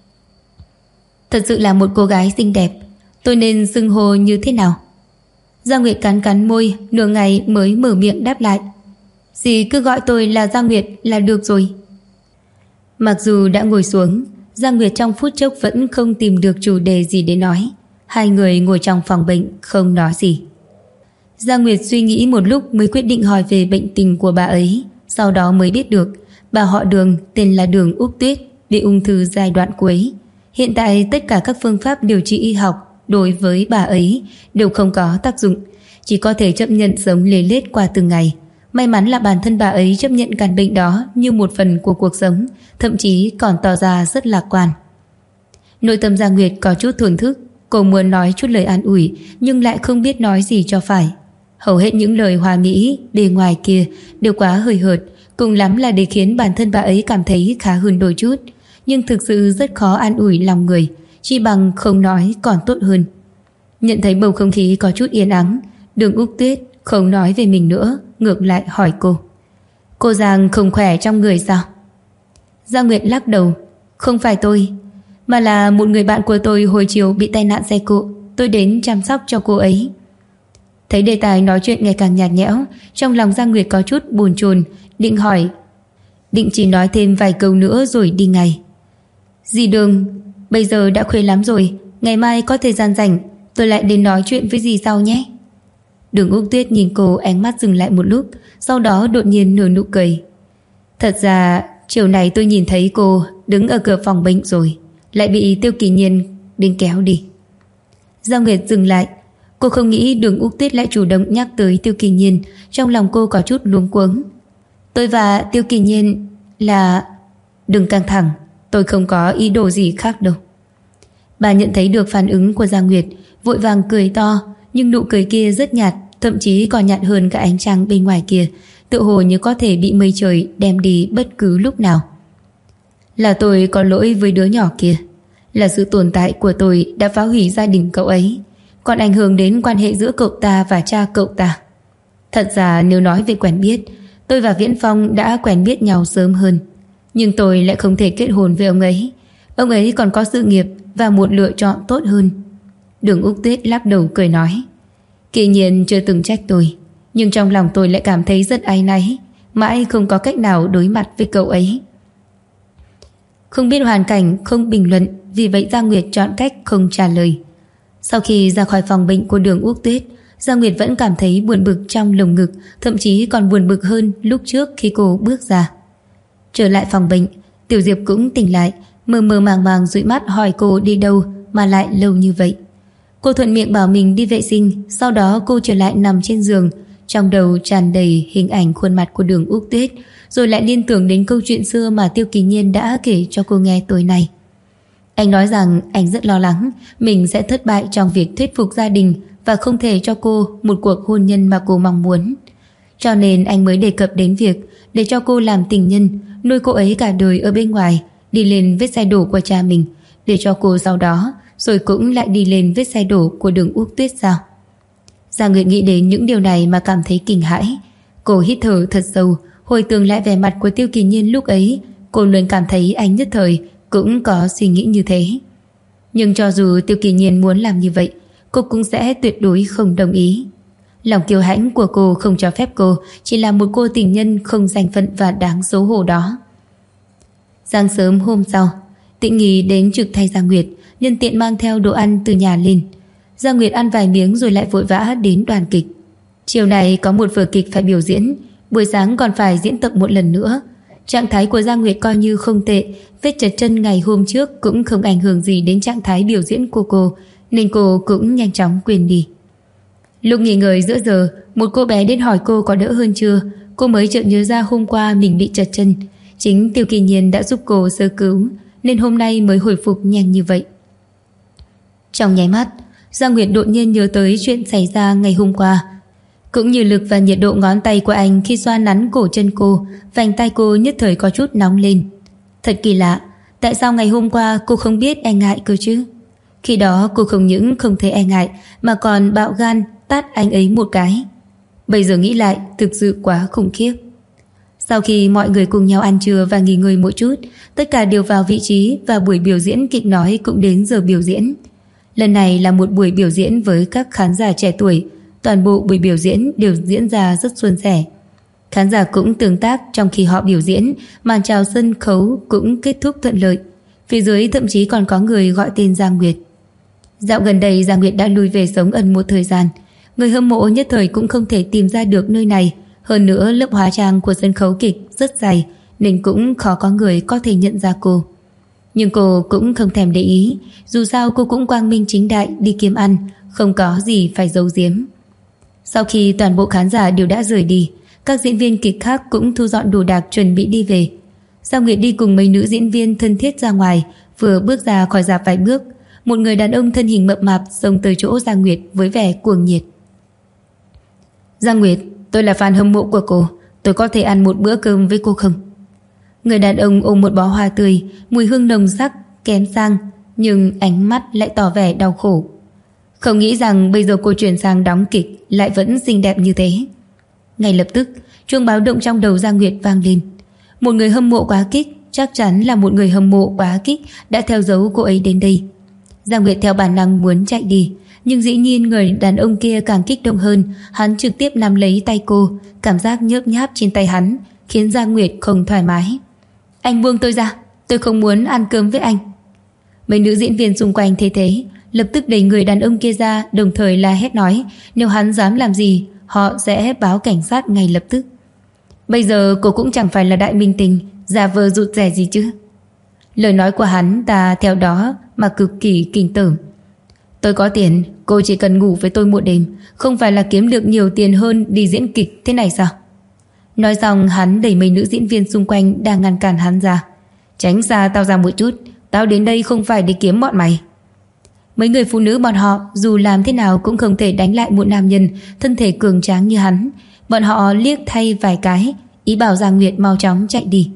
Thật sự là một cô gái xinh đẹp. Tôi nên xưng hô như thế nào? Giang Nguyệt cắn cắn môi, nửa ngày mới mở miệng đáp lại. Dì cứ gọi tôi là Giang Nguyệt là được rồi. Mặc dù đã ngồi xuống, Giang Nguyệt trong phút chốc vẫn không tìm được chủ đề gì để nói. Hai người ngồi trong phòng bệnh không nói gì. Giang Nguyệt suy nghĩ một lúc mới quyết định hỏi về bệnh tình của bà ấy. Sau đó mới biết được bà họ Đường, tên là Đường Úc Tuyết, bị ung thư giai đoạn cuối. Hiện tại tất cả các phương pháp điều trị y học đối với bà ấy đều không có tác dụng, chỉ có thể chấp nhận sống lê lết qua từng ngày. May mắn là bản thân bà ấy chấp nhận căn bệnh đó như một phần của cuộc sống, thậm chí còn tỏ ra rất lạc quan. Nội tâm Giang Nguyệt có chút thổn thức, cô muốn nói chút lời an ủi nhưng lại không biết nói gì cho phải. Hầu hết những lời hòa mỹ bề ngoài kia đều quá hời hợt, cùng lắm là để khiến bản thân bà ấy cảm thấy khá hơn đôi chút, nhưng thực sự rất khó an ủi lòng người, chỉ bằng không nói còn tốt hơn. Nhận thấy bầu không khí có chút yên ắng, Đường Úc Tuyết không nói về mình nữa, ngược lại hỏi cô. Cô Giang không khỏe trong người sao? Giang Nguyệt lắc đầu. Không phải tôi, mà là một người bạn của tôi hồi chiều bị tai nạn xe cộ, tôi đến chăm sóc cho cô ấy. Thấy đề tài nói chuyện ngày càng nhạt nhẽo, trong lòng Giang Nguyệt có chút bồn chồn, định chỉ nói thêm vài câu nữa rồi đi ngay. Dì Đường, bây giờ đã khuya lắm rồi, ngày mai có thời gian rảnh tôi lại đến nói chuyện với dì sau nhé. Đường Úc Tuyết nhìn cô, ánh mắt dừng lại một lúc, sau đó đột nhiên nở nụ cười. Thật ra chiều này tôi nhìn thấy cô đứng ở cửa phòng bệnh rồi, lại bị Tiêu Kỳ Nhiên đến kéo đi. Giang Nguyệt dừng lại. Cô không nghĩ Đường Úc Tuyết lại chủ động nhắc tới Tiêu Kỳ Nhiên, trong lòng cô có chút luống cuống. Tôi và Tiêu Kỳ Nhiên là... Đừng căng thẳng, tôi không có ý đồ gì khác đâu. Bà nhận thấy được phản ứng của Giang Nguyệt, vội vàng cười to, nhưng nụ cười kia rất nhạt, thậm chí còn nhạt hơn cả ánh trăng bên ngoài kia, tựa hồ như có thể bị mây trời đem đi bất cứ lúc nào. Là tôi có lỗi với đứa nhỏ kia, là sự tồn tại của tôi đã phá hủy gia đình cậu ấy, còn ảnh hưởng đến quan hệ giữa cậu ta và cha cậu ta. Thật ra nếu nói về quen biết, tôi và Viễn Phong đã quen biết nhau sớm hơn, nhưng tôi lại không thể kết hôn với ông ấy. Ông ấy còn có sự nghiệp và một lựa chọn tốt hơn. Đường Úc Tuyết lắc đầu cười nói. Kỳ Nhiên chưa từng trách tôi, nhưng trong lòng tôi lại cảm thấy rất áy náy, mãi không có cách nào đối mặt với cậu ấy. Không biết hoàn cảnh, không bình luận, vì vậy Giang Nguyệt chọn cách không trả lời. Sau khi ra khỏi phòng bệnh của Đường Úc Tuyết, Giang Nguyệt vẫn cảm thấy buồn bực trong lồng ngực, thậm chí còn buồn bực hơn lúc trước khi cô bước ra. Trở lại phòng bệnh, Tiểu Diệp cũng tỉnh lại, mơ mơ màng màng dụi mắt hỏi cô đi đâu mà lại lâu như vậy. Cô thuận miệng bảo mình đi vệ sinh, sau đó cô trở lại nằm trên giường, trong đầu tràn đầy hình ảnh khuôn mặt của Đường Úc Tuyết, rồi lại liên tưởng đến câu chuyện xưa mà Tiêu Kỳ Nhiên đã kể cho cô nghe tối nay. Anh nói rằng anh rất lo lắng mình sẽ thất bại trong việc thuyết phục gia đình và không thể cho cô một cuộc hôn nhân mà cô mong muốn. Cho nên anh mới đề cập đến việc để cho cô làm tình nhân, nuôi cô ấy cả đời ở bên ngoài, đi lên vết xe đổ của cha mình, để cho cô sau đó rồi cũng lại đi lên vết xe đổ của Đường Úc Tuyết sao? Giang Nguyệt nghĩ đến những điều này mà cảm thấy kinh hãi. Cô hít thở thật sâu, hồi tưởng lại vẻ mặt của Tiêu Kỳ Nhiên lúc ấy, cô luôn cảm thấy anh nhất thời cũng có suy nghĩ như thế. Nhưng cho dù Tiêu Kỳ Nhiên muốn làm như vậy, cô cũng sẽ tuyệt đối không đồng ý. Lòng kiêu hãnh của cô không cho phép cô chỉ là một cô tình nhân không danh phận và đáng xấu hổ đó. Sáng sớm hôm sau, Tịnh Nghi đến trực thay Giang Nguyệt, nhân tiện mang theo đồ ăn từ nhà lên. Giang Nguyệt ăn vài miếng rồi lại vội vã đến đoàn kịch. Chiều này có một vở kịch phải biểu diễn, buổi sáng còn phải diễn tập một lần nữa. Trạng thái của Giang Nguyệt coi như không tệ, vết chật chân ngày hôm trước cũng không ảnh hưởng gì đến trạng thái biểu diễn của cô, nên cô cũng nhanh chóng quên đi. Lúc nghỉ ngơi giữa giờ, một cô bé đến hỏi cô có đỡ hơn chưa. Cô mới chợt nhớ ra hôm qua mình bị chật chân, chính Tiêu Kỳ Nhiên đã giúp cô sơ cứu, nên hôm nay mới hồi phục nhanh như vậy. Trong nháy mắt, Giang Nguyệt đột nhiên nhớ tới chuyện xảy ra ngày hôm qua, cũng như lực và nhiệt độ ngón tay của anh khi xoa nắn cổ chân cô, vành tay cô nhất thời có chút nóng lên. Thật kỳ lạ, tại sao ngày hôm qua cô không biết e ngại cơ chứ? Khi đó cô không những không thấy e ngại mà còn bạo gan tát anh ấy một cái. Bây giờ nghĩ lại thực sự quá khủng khiếp. Sau khi mọi người cùng nhau ăn trưa và nghỉ ngơi một chút, tất cả đều vào vị trí và buổi biểu diễn kịch nói cũng đến giờ biểu diễn. Lần này là một buổi biểu diễn với các khán giả trẻ tuổi. Toàn bộ buổi biểu diễn đều diễn ra rất suôn sẻ. Khán giả cũng tương tác trong khi họ biểu diễn, màn chào sân khấu cũng kết thúc thuận lợi. Phía dưới thậm chí còn có người gọi tên Giang Nguyệt. Dạo gần đây Giang Nguyệt đã lui về sống ẩn một thời gian. Người hâm mộ nhất thời cũng không thể tìm ra được nơi này. Hơn nữa lớp hóa trang của sân khấu kịch rất dày, nên cũng khó có người có thể nhận ra cô. Nhưng cô cũng không thèm để ý. Dù sao cô cũng quang minh chính đại đi kiếm ăn, không có gì phải giấu giếm. Sau khi toàn bộ khán giả đều đã rời đi, các diễn viên kịch khác cũng thu dọn đồ đạc chuẩn bị đi về. Giang Nguyệt đi cùng mấy nữ diễn viên thân thiết ra ngoài. Vừa bước ra khỏi rạp vài bước, một người đàn ông thân hình mập mạp xông tới chỗ Giang Nguyệt với vẻ cuồng nhiệt. Giang Nguyệt, tôi là fan hâm mộ của cô, tôi có thể ăn một bữa cơm với cô không? Người đàn ông ôm một bó hoa tươi, mùi hương nồng sắc, kém sang, nhưng ánh mắt lại tỏ vẻ đau khổ. Không nghĩ rằng bây giờ cô chuyển sang đóng kịch lại vẫn xinh đẹp như thế. Ngay lập tức, chuông báo động trong đầu Giang Nguyệt vang lên. Một người hâm mộ quá kích, chắc chắn là một người hâm mộ quá kích đã theo dấu cô ấy đến đây. Giang Nguyệt theo bản năng muốn chạy đi, nhưng dĩ nhiên người đàn ông kia càng kích động hơn. Hắn trực tiếp nắm lấy tay cô, cảm giác nhớp nháp trên tay hắn khiến Giang Nguyệt không thoải mái. Anh buông tôi ra, tôi không muốn ăn cơm với anh. Mấy nữ diễn viên xung quanh thấy thế, lập tức đẩy người đàn ông kia ra, đồng thời la hét nói nếu hắn dám làm gì, họ sẽ báo cảnh sát ngay lập tức. Bây giờ cô cũng chẳng phải là đại minh tinh, giả vờ rụt rè gì chứ. Lời nói của hắn ta theo đó mà cực kỳ kinh tởm. Tôi có tiền, cô chỉ cần ngủ với tôi một đêm, không phải là kiếm được nhiều tiền hơn đi diễn kịch thế này sao? Nói xong hắn đẩy mấy nữ diễn viên xung quanh đang ngăn cản hắn ra. Tránh xa tao ra một chút, tao đến đây không phải để kiếm bọn mày. Mấy người phụ nữ bọn họ dù làm thế nào cũng không thể đánh lại một nam nhân thân thể cường tráng như hắn. Bọn họ liếc thay vài cái, ý bảo Giang Nguyệt mau chóng chạy đi.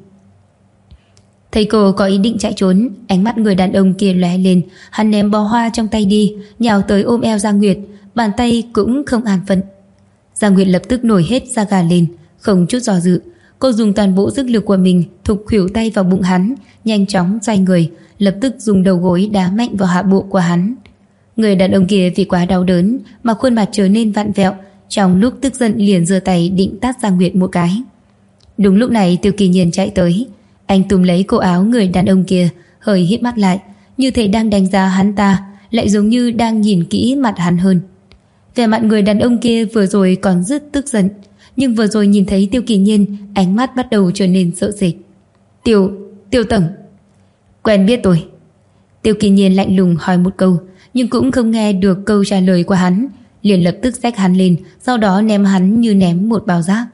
Thấy cô có ý định chạy trốn, ánh mắt người đàn ông kia lóe lên. Hắn ném bó hoa trong tay đi, nhào tới ôm eo Giang Nguyệt, bàn tay cũng không an phận. Giang Nguyệt lập tức nổi hết da gà lên, không chút do dự. Cô dùng toàn bộ sức lực của mình thục khuỷu tay vào bụng hắn, nhanh chóng xoay người, lập tức dùng đầu gối đá mạnh vào hạ bộ của hắn. Người đàn ông kia vì quá đau đớn mà khuôn mặt trở nên vặn vẹo, trong lúc tức giận liền giơ tay định tát Giang Nguyệt một cái. Đúng lúc này Tiêu Kỳ Nhiên chạy tới. Anh túm lấy cổ áo người đàn ông kia, hơi híp mắt lại, như thể đang đánh giá hắn ta, lại giống như đang nhìn kỹ mặt hắn hơn. Vẻ mặt người đàn ông kia vừa rồi còn rất tức giận, nhưng vừa rồi nhìn thấy Tiêu Kỳ Nhiên, ánh mắt bắt đầu trở nên sợ sệt. Tiêu tổng. Quen biết tôi. Tiêu Kỳ Nhiên lạnh lùng hỏi một câu, nhưng cũng không nghe được câu trả lời của hắn, liền lập tức xách hắn lên, sau đó ném hắn như ném một bao rác.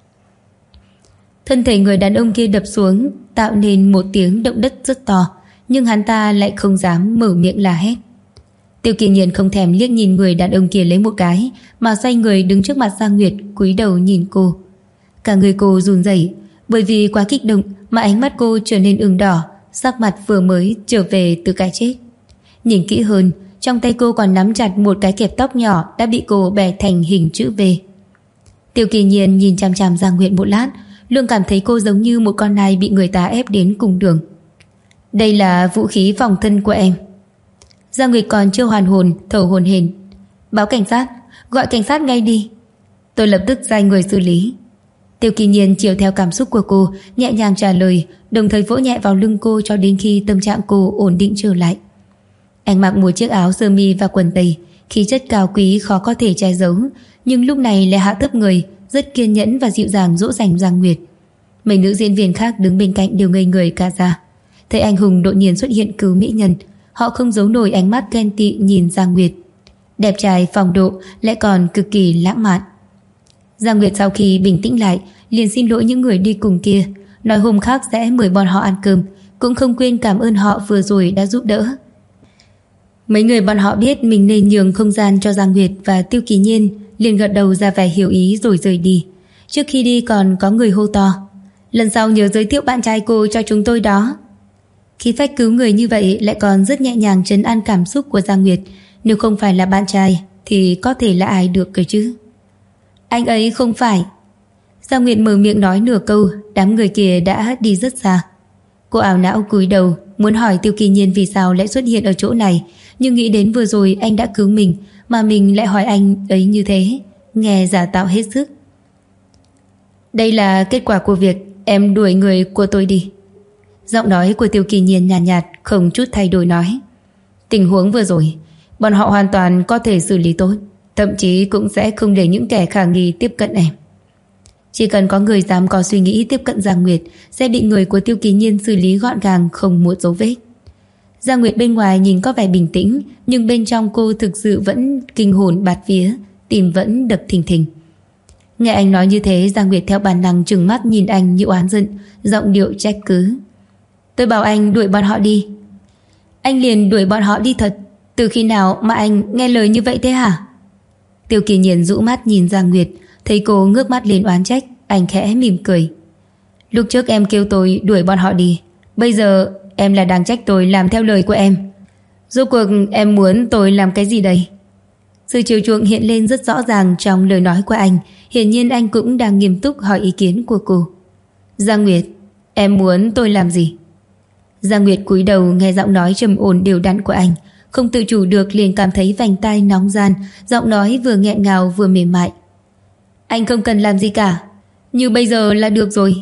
Thân thể người đàn ông kia đập xuống, tạo nên một tiếng động đất rất to, nhưng hắn ta lại không dám mở miệng la hét. Tiêu Kỳ Nhiên không thèm liếc nhìn người đàn ông kia lấy một cái, mà xoay người đứng trước mặt Giang Nguyệt, cúi đầu nhìn cô. Cả người cô run rẩy, bởi vì quá kích động mà ánh mắt cô trở nên ửng đỏ, sắc mặt vừa mới trở về từ cái chết. Nhìn kỹ hơn, trong tay cô còn nắm chặt một cái kẹp tóc nhỏ đã bị cô bẻ thành hình chữ V. Tiêu Kỳ Nhiên nhìn chằm chằm Giang Nguyệt một lát, luôn cảm thấy cô giống như một con nai bị người ta ép đến cùng đường. Đây là vũ khí phòng thân của em. Giang Nguyệt còn chưa hoàn hồn, thở hổn hển. Báo cảnh sát, gọi cảnh sát ngay đi. Tôi lập tức sai người xử lý. Tiêu Kỳ Nhiên chiều theo cảm xúc của cô, nhẹ nhàng trả lời, đồng thời vỗ nhẹ vào lưng cô cho đến khi tâm trạng cô ổn định trở lại. Anh mặc một chiếc áo sơ mi và quần tây, khí chất cao quý khó có thể che giấu, nhưng lúc này lại hạ thấp người, rất kiên nhẫn và dịu dàng dỗ dành Giang Nguyệt. Mấy nữ diễn viên khác đứng bên cạnh đều ngây người cả ra. Thấy anh hùng đột nhiên xuất hiện cứu mỹ nhân, họ không giấu nổi ánh mắt ghen tị nhìn Giang Nguyệt. Đẹp trai phong độ lại còn cực kỳ lãng mạn. Giang Nguyệt sau khi bình tĩnh lại liền xin lỗi những người đi cùng kia, nói hôm khác sẽ mời bọn họ ăn cơm, cũng không quên cảm ơn họ vừa rồi đã giúp đỡ. Mấy người bọn họ biết mình nên nhường không gian cho Giang Nguyệt và Tiêu Kỳ Nhiên, liền gật đầu ra vẻ hiểu ý rồi rời đi. Trước khi đi còn có người hô to, lần sau nhớ giới thiệu bạn trai cô cho chúng tôi đó. Khi phách cứu người như vậy lại còn rất nhẹ nhàng trấn an cảm xúc của Giang Nguyệt. Nếu không phải là bạn trai thì có thể là ai được cơ chứ. Anh ấy không phải. Giang Nguyệt mở miệng nói nửa câu, đám người kia đã đi rất xa. Cô ảo não cúi đầu, muốn hỏi Tiêu Kỳ Nhiên vì sao lại xuất hiện ở chỗ này, nhưng nghĩ đến vừa rồi anh đã cứu mình, mà mình lại hỏi anh ấy như thế, nghe giả tạo hết sức. Đây là kết quả của việc em đuổi người của tôi đi. Giọng nói của Tiêu Kỳ Nhiên nhàn nhạt, không chút thay đổi nói. Tình huống vừa rồi, bọn họ hoàn toàn có thể xử lý tốt, thậm chí cũng sẽ không để những kẻ khả nghi tiếp cận em. Chỉ cần có người dám có suy nghĩ tiếp cận Giang Nguyệt, sẽ bị người của Tiêu Kỳ Nhiên xử lý gọn gàng, không một dấu vết. Giang Nguyệt bên ngoài nhìn có vẻ bình tĩnh, nhưng bên trong cô thực sự vẫn kinh hồn bạt vía, tim vẫn đập thình thình. Nghe anh nói như thế, Giang Nguyệt theo bản năng trừng mắt nhìn anh như oán giận, giọng điệu trách cứ. Tôi bảo anh đuổi bọn họ đi, anh liền đuổi bọn họ đi thật. Từ khi nào mà anh nghe lời như vậy thế hả? Tiêu Kỳ Nhiên rũ mắt nhìn Giang Nguyệt, thấy cô ngước mắt lên oán trách, anh khẽ mỉm cười. Lúc trước em kêu tôi đuổi bọn họ đi, bây giờ em là đang trách tôi làm theo lời của em. Rốt cuộc em muốn tôi làm cái gì đây? Sự chiều chuộng hiện lên rất rõ ràng trong lời nói của anh. Hiển nhiên anh cũng đang nghiêm túc hỏi ý kiến của cô. Giang Nguyệt, em muốn tôi làm gì? Giang Nguyệt cúi đầu nghe giọng nói trầm ổn đều đặn của anh, không tự chủ được liền cảm thấy vành tai nóng ran, giọng nói vừa nghẹn ngào vừa mềm mại. Anh không cần làm gì cả, như bây giờ là được rồi.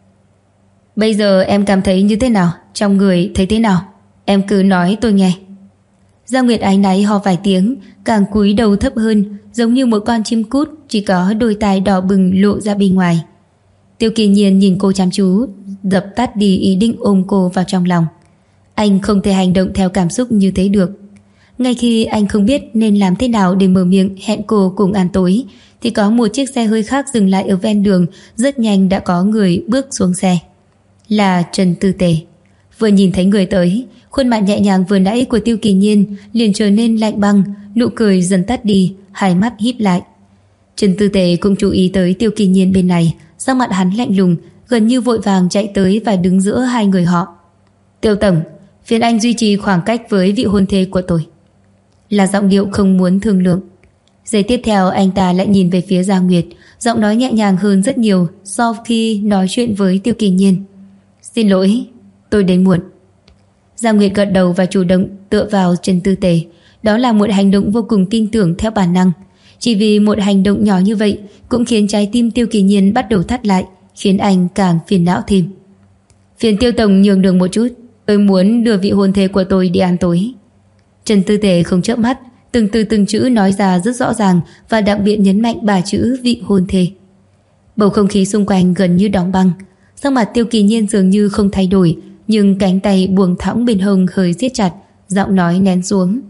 Bây giờ em cảm thấy như thế nào? Trong người thấy thế nào? Em cứ nói tôi nghe. Giang Nguyệt áy náy ho vài tiếng, càng cúi đầu thấp hơn, giống như một con chim cút, chỉ có đôi tai đỏ bừng lộ ra bên ngoài. Tiêu Kỳ Nhiên nhìn cô chăm chú, dập tắt đi ý định ôm cô vào trong lòng. Anh không thể hành động theo cảm xúc như thế được. Ngay khi anh không biết nên làm thế nào để mở miệng hẹn cô cùng ăn tối, thì có một chiếc xe hơi khác dừng lại ở ven đường, rất nhanh đã có người bước xuống xe. Là Trần Tư Tề. Vừa nhìn thấy người tới, khuôn mặt nhẹ nhàng vừa nãy của Tiêu Kỳ Nhiên liền trở nên lạnh băng, nụ cười dần tắt đi, hai mắt híp lại. Trần Tư Tề cũng chú ý tới Tiêu Kỳ Nhiên bên này, sắc mặt hắn lạnh lùng, gần như vội vàng chạy tới và đứng giữa hai người họ. Tiêu tổng, phiền anh duy trì khoảng cách với vị hôn thê của tôi. Là giọng điệu không muốn thương lượng. Giây tiếp theo anh ta lại nhìn về phía Giang Nguyệt, giọng nói nhẹ nhàng hơn rất nhiều so khi nói chuyện với Tiêu Kỳ Nhiên. Xin lỗi, tôi đến muộn. Giang Nguyệt gật đầu và chủ động tựa vào Trần Tư Tề. Đó là một hành động vô cùng tin tưởng theo bản năng. Chỉ vì một hành động nhỏ như vậy cũng khiến trái tim Tiêu Kỳ Nhiên bắt đầu thắt lại, khiến anh càng phiền não thêm. Phiền Tiêu tổng nhường đường một chút, tôi muốn đưa vị hôn thê của tôi đi ăn tối. Trần Tư Tề không chớp mắt, từng từ từng chữ nói ra rất rõ ràng và đặc biệt nhấn mạnh ba chữ vị hôn thê. Bầu không khí xung quanh gần như đóng băng. Sắc mặt Tiêu Kỳ Nhiên dường như không thay đổi, nhưng cánh tay buông thõng bên hông hơi siết chặt, giọng nói nén xuống.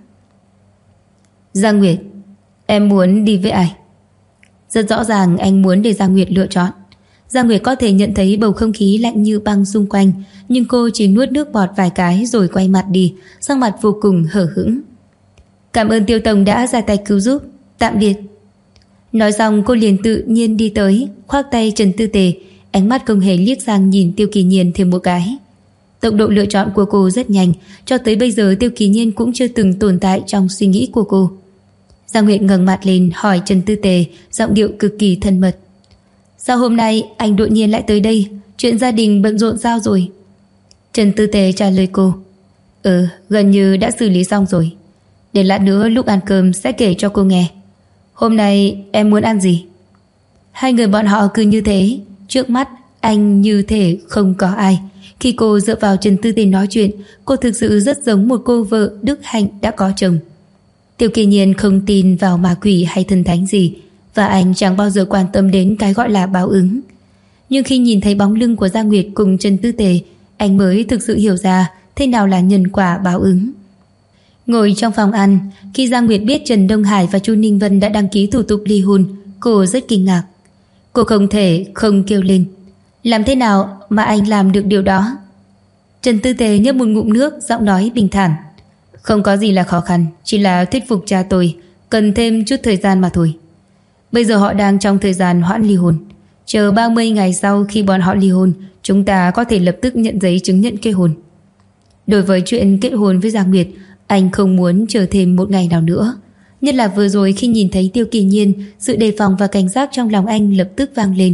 Giang Nguyệt, em muốn đi với ai? Rất rõ ràng anh muốn để Giang Nguyệt lựa chọn. Giang Nguyệt có thể nhận thấy bầu không khí lạnh như băng xung quanh, nhưng cô chỉ nuốt nước bọt vài cái rồi quay mặt đi, sắc mặt vô cùng hờ hững. Cảm ơn Tiêu tổng đã ra tay cứu giúp, tạm biệt. Nói xong cô liền tự nhiên đi tới, khoác tay Trần Tư Tề, ánh mắt không hề liếc sang nhìn Tiêu Kỳ Nhiên thêm một cái. Tốc độ lựa chọn của cô rất nhanh, cho tới bây giờ Tiêu Kỳ Nhiên cũng chưa từng tồn tại trong suy nghĩ của cô. Giang Nguyệt ngẩng mặt lên hỏi Trần Tư Tề, giọng điệu cực kỳ thân mật. Sao hôm nay anh đột nhiên lại tới đây? Chuyện gia đình bận rộn sao rồi? Trần Tư Tề trả lời cô. Gần như đã xử lý xong rồi. Để lát nữa lúc ăn cơm sẽ kể cho cô nghe. Hôm nay em muốn ăn gì? Hai người bọn họ cứ như thế, trước mắt anh như thể không có ai. Khi cô dựa vào Trần Tư Tề nói chuyện, cô thực sự rất giống một cô vợ đức hạnh đã có chồng. Tiêu Kỳ Nhiên không tin vào ma quỷ hay thần thánh gì, và anh chẳng bao giờ quan tâm đến cái gọi là báo ứng. Nhưng khi nhìn thấy bóng lưng của Giang Nguyệt cùng Trần Tư Tề, anh mới thực sự hiểu ra thế nào là nhân quả báo ứng. Ngồi trong phòng ăn, khi Giang Nguyệt biết Trần Đông Hải và Chu Ninh Vân đã đăng ký thủ tục ly hôn, cô rất kinh ngạc. Cô không thể không kêu lên. Làm thế nào mà anh làm được điều đó? Trần Tư Tề nhấp một ngụm nước, giọng nói bình thản. Không có gì là khó khăn, chỉ là thuyết phục cha tôi, cần thêm chút thời gian mà thôi. Bây giờ họ đang trong thời gian hoãn ly hôn. Chờ 30 ngày sau khi bọn họ ly hôn, chúng ta có thể lập tức nhận giấy chứng nhận kết hôn. Đối với chuyện kết hôn với Giang Nguyệt, anh không muốn chờ thêm một ngày nào nữa. Nhất là vừa rồi khi nhìn thấy Tiêu Kỳ Nhiên, sự đề phòng và cảnh giác trong lòng anh lập tức vang lên.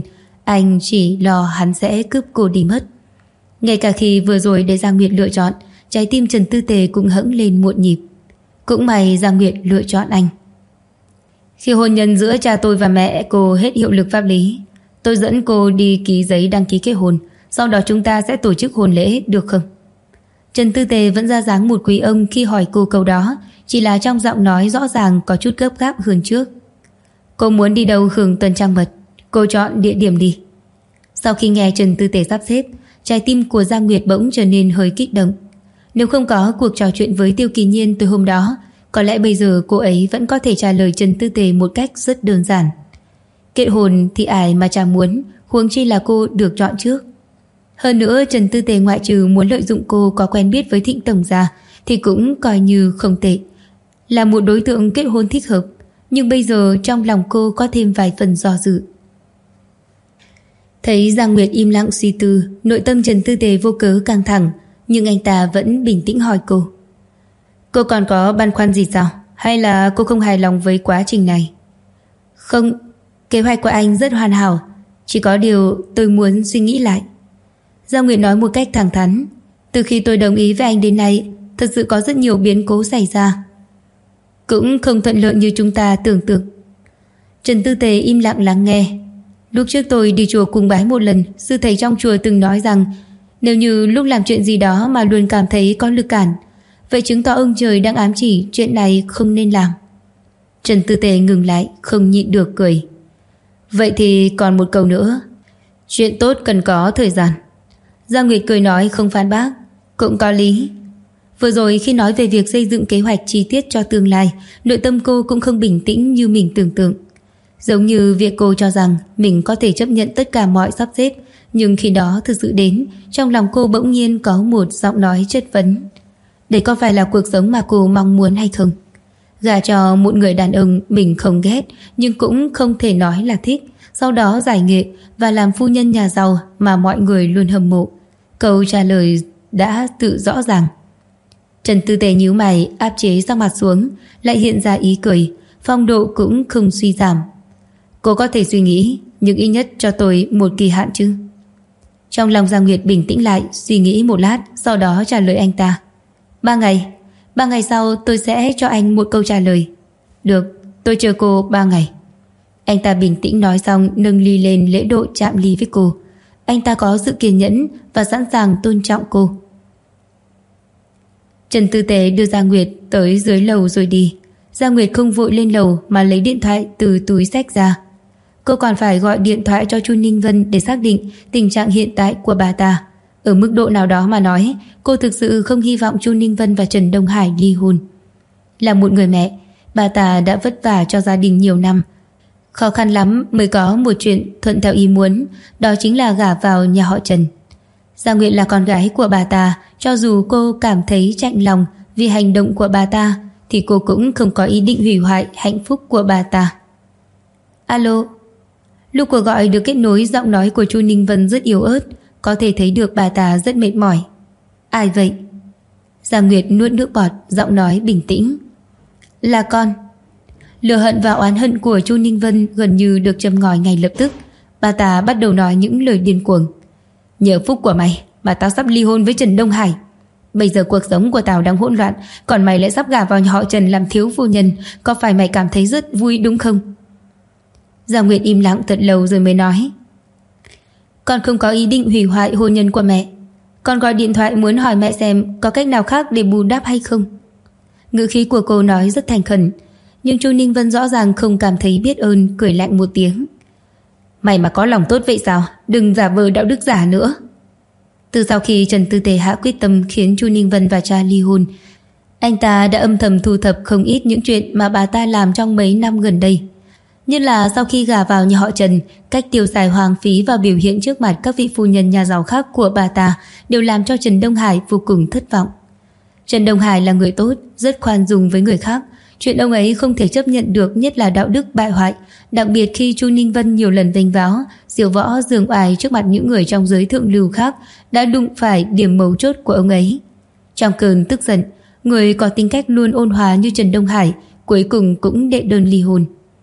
Anh chỉ lo hắn sẽ cướp cô đi mất. Ngay cả khi vừa rồi để Giang Nguyệt lựa chọn, trái tim Trần Tư Tề cũng hững lên một nhịp. Cũng may Giang Nguyệt lựa chọn anh. Khi hôn nhân giữa cha tôi và mẹ cô hết hiệu lực pháp lý, tôi dẫn cô đi ký giấy đăng ký kết hôn. Sau đó chúng ta sẽ tổ chức hôn lễ, được không? Trần Tư Tề vẫn ra dáng một quý ông khi hỏi cô câu đó, chỉ là trong giọng nói rõ ràng có chút gấp gáp hơn trước. Cô muốn đi đâu hưởng tuần trăng mật, cô chọn địa điểm đi. Sau khi nghe Trần Tư Tề sắp xếp, trái tim của Giang Nguyệt bỗng trở nên hơi kích động. Nếu không có cuộc trò chuyện với Tiêu Kỳ Nhiên từ hôm đó, có lẽ bây giờ cô ấy vẫn có thể trả lời Trần Tư Tề một cách rất đơn giản. Kết hôn thì ai mà chả muốn, huống chi là cô được chọn trước. Hơn nữa Trần Tư Tề ngoại trừ muốn lợi dụng cô có quen biết với Thịnh tổng gia thì cũng coi như không tệ, là một đối tượng kết hôn thích hợp. Nhưng bây giờ trong lòng cô có thêm vài phần do dự. Thấy Giang Nguyệt im lặng suy tư, nội tâm Trần Tư Tề vô cớ căng thẳng, nhưng anh ta vẫn bình tĩnh hỏi cô. Cô còn có băn khoăn gì sao? Hay là cô không hài lòng với quá trình này? Không, kế hoạch của anh rất hoàn hảo, chỉ có điều tôi muốn suy nghĩ lại. Giang Nguyệt nói một cách thẳng thắn. Từ khi tôi đồng ý với anh đến nay, thật sự có rất nhiều biến cố xảy ra, cũng không thuận lợi như chúng ta tưởng tượng. Trần Tư Tề im lặng lắng nghe. Lúc trước tôi đi chùa cùng bái một lần, sư thầy trong chùa từng nói rằng nếu như lúc làm chuyện gì đó mà luôn cảm thấy có lực cản, vậy chứng tỏ ông trời đang ám chỉ chuyện này không nên làm. Trần Tư Tề ngừng lại, không nhịn được cười. Vậy thì còn một câu nữa, chuyện tốt cần có thời gian. Giang Nguyệt cười nói không phản bác. Cũng có lý. Vừa rồi khi nói về việc xây dựng kế hoạch chi tiết cho tương lai, nội tâm cô cũng không bình tĩnh như mình tưởng tượng. Giống như việc cô cho rằng mình có thể chấp nhận tất cả mọi sắp xếp, nhưng khi đó thực sự đến, trong lòng cô bỗng nhiên có một giọng nói chất vấn. Đây có phải là cuộc sống mà cô mong muốn hay không? Gả cho một người đàn ông mình không ghét nhưng cũng không thể nói là thích, sau đó giải nghệ và làm phu nhân nhà giàu mà mọi người luôn hâm mộ. Câu trả lời đã tự rõ ràng. Trần Tư Tề nhíu mày, áp chế sắc mặt xuống, lại hiện ra ý cười, phong độ cũng không suy giảm. Cô có thể suy nghĩ, nhưng ít nhất cho tôi một kỳ hạn chứ? Trong lòng Giang Nguyệt bình tĩnh lại, suy nghĩ một lát, sau đó trả lời anh ta. 3 ngày. 3 ngày sau tôi sẽ cho anh một câu trả lời. Được, tôi chờ cô 3 ngày. Anh ta bình tĩnh nói xong, nâng ly lên lễ độ chạm ly với cô. Anh ta có sự kiên nhẫn và sẵn sàng tôn trọng cô. Trần Tư Tế đưa Giang Nguyệt tới dưới lầu rồi đi. Giang Nguyệt không vội lên lầu mà lấy điện thoại từ túi xách ra. Cô còn phải gọi điện thoại cho Chu Ninh Vân để xác định tình trạng hiện tại của bà ta. Ở mức độ nào đó mà nói, cô thực sự không hy vọng Chu Ninh Vân và Trần Đông Hải ly hôn. Là một người mẹ, bà ta đã vất vả cho gia đình nhiều năm. Khó khăn lắm mới có một chuyện thuận theo ý muốn, đó chính là gả vào nhà họ Trần. Giang Nguyệt là con gái của bà ta, cho dù cô cảm thấy chạnh lòng vì hành động của bà ta, thì cô cũng không có ý định hủy hoại hạnh phúc của bà ta. Alo. Lúc cuộc gọi được kết nối, giọng nói của Chu Ninh Vân rất yếu ớt, có thể thấy được bà ta rất mệt mỏi. Ai vậy? Giang Nguyệt nuốt nước bọt, giọng nói bình tĩnh. Là con. Lửa hận và oán hận của Chu Ninh Vân gần như được châm ngòi ngay lập tức. Bà ta bắt đầu nói những lời điên cuồng. Nhờ phúc của mày mà tao sắp ly hôn với Trần Đông Hải. Bây giờ cuộc sống của tao đang hỗn loạn, còn mày lại sắp gả vào nhà họ Trần làm thiếu phu nhân. Có phải mày cảm thấy rất vui đúng không? Giang Nguyệt im lặng thật lâu rồi mới nói. Con không có ý định hủy hoại hôn nhân của mẹ. Con gọi điện thoại muốn hỏi mẹ xem có cách nào khác để bù đắp hay không. Ngữ khí của cô nói rất thành khẩn, nhưng Chu Ninh Vân rõ ràng không cảm thấy biết ơn, cười lạnh một tiếng. Mày mà có lòng tốt vậy sao? Đừng giả vờ đạo đức giả nữa. Từ sau khi Trần Tư Tề hạ quyết tâm khiến Chu Ninh Vân và cha ly hôn, anh ta đã âm thầm thu thập không ít những chuyện mà bà ta làm trong mấy năm gần đây. Nhất là sau khi gả vào nhà họ Trần, cách tiêu xài hoang phí và biểu hiện trước mặt các vị phu nhân nhà giàu khác của bà ta đều làm cho Trần Đông Hải vô cùng thất vọng. Trần Đông Hải là người tốt, rất khoan dung với người khác. Chuyện ông ấy không thể chấp nhận được, nhất là đạo đức bại hoại, đặc biệt khi Chu Ninh Vân nhiều lần vênh váo, diều võ dương oai trước mặt những người trong giới thượng lưu khác, đã đụng phải điểm mấu chốt của ông ấy. Trong cơn tức giận, người có tính cách luôn ôn hòa như Trần Đông Hải cuối cùng cũng đệ đơn ly hôn.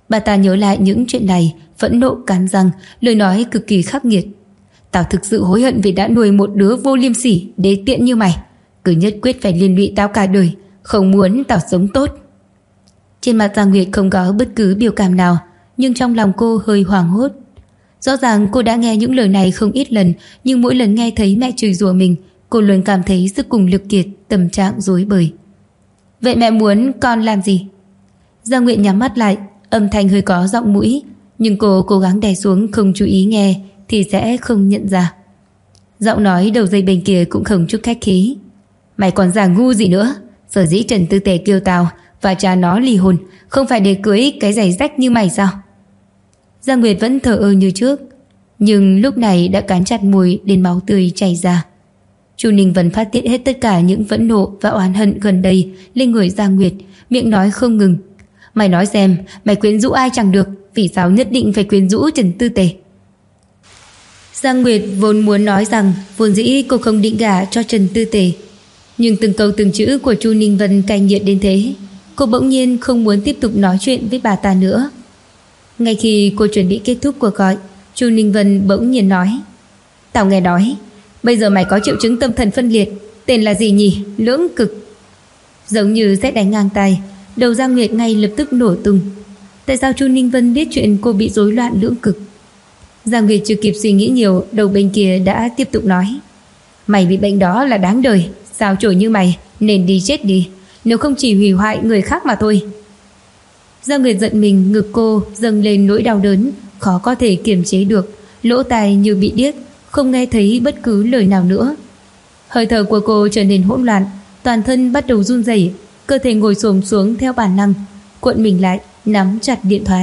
Bà ta nhớ lại những chuyện này, phẫn nộ cắn răng, lời nói cực kỳ khắc nghiệt. Tao thực sự hối hận vì đã nuôi một đứa vô liêm sỉ, đê tiện như mày. Cứ nhất quyết phải liên lụy tao cả đời, không muốn tao sống tốt. Trên mặt Giang Nguyệt không có bất cứ biểu cảm nào, nhưng trong lòng cô hơi hoảng hốt. Rõ ràng cô đã nghe những lời này không ít lần, nhưng mỗi lần nghe thấy mẹ chửi rủa mình, cô luôn cảm thấy sức cùng lực kiệt, tâm trạng rối bời. Vậy mẹ muốn con làm gì? Giang Nguyệt nhắm mắt lại, âm thanh hơi có giọng mũi, nhưng cô cố gắng đè xuống không chú ý nghe thì sẽ không nhận ra. Giọng nói đầu dây bên kia cũng không chút khách khí. Mày còn giả ngu gì nữa? Sở dĩ Trần Tư Tề kêu tao và cha nó ly hôn không phải để cưới cái giày rách như mày sao? Giang Nguyệt vẫn thờ ơ như trước, nhưng lúc này đã cắn chặt môi đến máu tươi chảy ra. Chu Ninh Vân phát tiết hết tất cả những phẫn nộ và oán hận gần đây lên người Giang Nguyệt, miệng nói không ngừng. Mày nói xem, mày quyến rũ ai chẳng được, vì sao nhất định phải quyến rũ Trần Tư Tề? Giang Nguyệt vốn muốn nói rằng vốn dĩ cô không định gả cho Trần Tư Tề, nhưng từng câu từng chữ của Chu Ninh Vân cay nghiệt đến thế, cô bỗng nhiên không muốn tiếp tục nói chuyện với bà ta nữa. Ngay khi cô chuẩn bị kết thúc cuộc gọi, Chu Ninh Vân bỗng nhiên nói: Tao nghe nói bây giờ mày có triệu chứng tâm thần phân liệt, tên là gì nhỉ? Lưỡng cực. Giống như sét đánh ngang tai, đầu Giang Nguyệt ngay lập tức nổ tung. Tại sao Chu Ninh Vân biết chuyện cô bị rối loạn lưỡng cực? Giang Nguyệt chưa kịp suy nghĩ nhiều, đầu bên kia đã tiếp tục nói: Mày bị bệnh đó là đáng đời, sao chổi như mày nên đi chết đi, nếu không chỉ hủy hoại người khác mà thôi. Giang Nguyệt giận mình, ngực cô dâng lên nỗi đau đớn khó có thể kiềm chế được, lỗ tai như bị điếc, không nghe thấy bất cứ lời nào nữa. Hơi thở của cô trở nên hỗn loạn, toàn thân bắt đầu run rẩy, cơ thể ngồi xổm xuống theo bản năng, cuộn mình lại, nắm chặt điện thoại.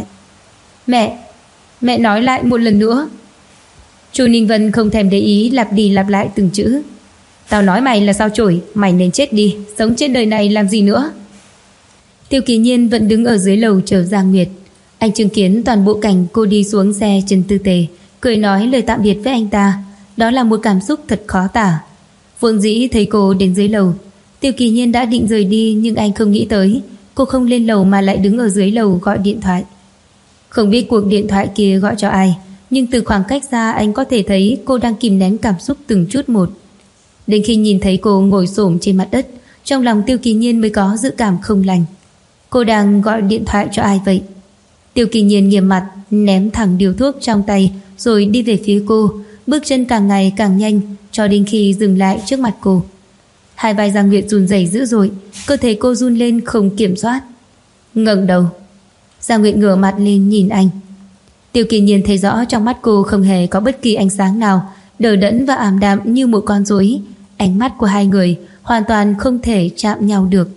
Mẹ nói lại một lần nữa. Chu Ninh Vân không thèm để ý, lặp đi lặp lại từng chữ. Tao nói mày là sao chổi, mày nên chết đi, sống trên đời này làm gì nữa. Tiêu Kỳ Nhiên vẫn đứng ở dưới lầu chờ Giang Nguyệt. Anh chứng kiến toàn bộ cảnh cô đi xuống xe Trần Tư Tề, cười nói lời tạm biệt với anh ta. Đó là một cảm xúc thật khó tả. Vốn dĩ thấy cô đến dưới lầu, Tiêu Kỳ Nhiên đã định rời đi, nhưng anh không nghĩ tới cô không lên lầu mà lại đứng ở dưới lầu gọi điện thoại. Không biết cuộc điện thoại kia gọi cho ai, nhưng từ khoảng cách xa anh có thể thấy cô đang kìm nén cảm xúc từng chút một. Đến khi nhìn thấy cô ngồi xổm trên mặt đất, trong lòng Tiêu Kỳ Nhiên mới có dự cảm không lành. Cô đang gọi điện thoại cho ai vậy? Tiêu Kỳ Nhiên nghiêm mặt, ném thẳng điếu thuốc trong tay rồi đi về phía cô, bước chân càng ngày càng nhanh cho đến khi dừng lại trước mặt cô. Hai vai Giang Nguyệt run rẩy dữ dội, cơ thể cô run lên không kiểm soát. Ngẩng đầu. Giang Nguyệt ngửa mặt lên nhìn anh. Tiêu Kỳ Nhiên thấy rõ trong mắt cô không hề có bất kỳ ánh sáng nào, đờ đẫn và ảm đạm như một con rối. Ánh mắt của hai người hoàn toàn không thể chạm nhau được.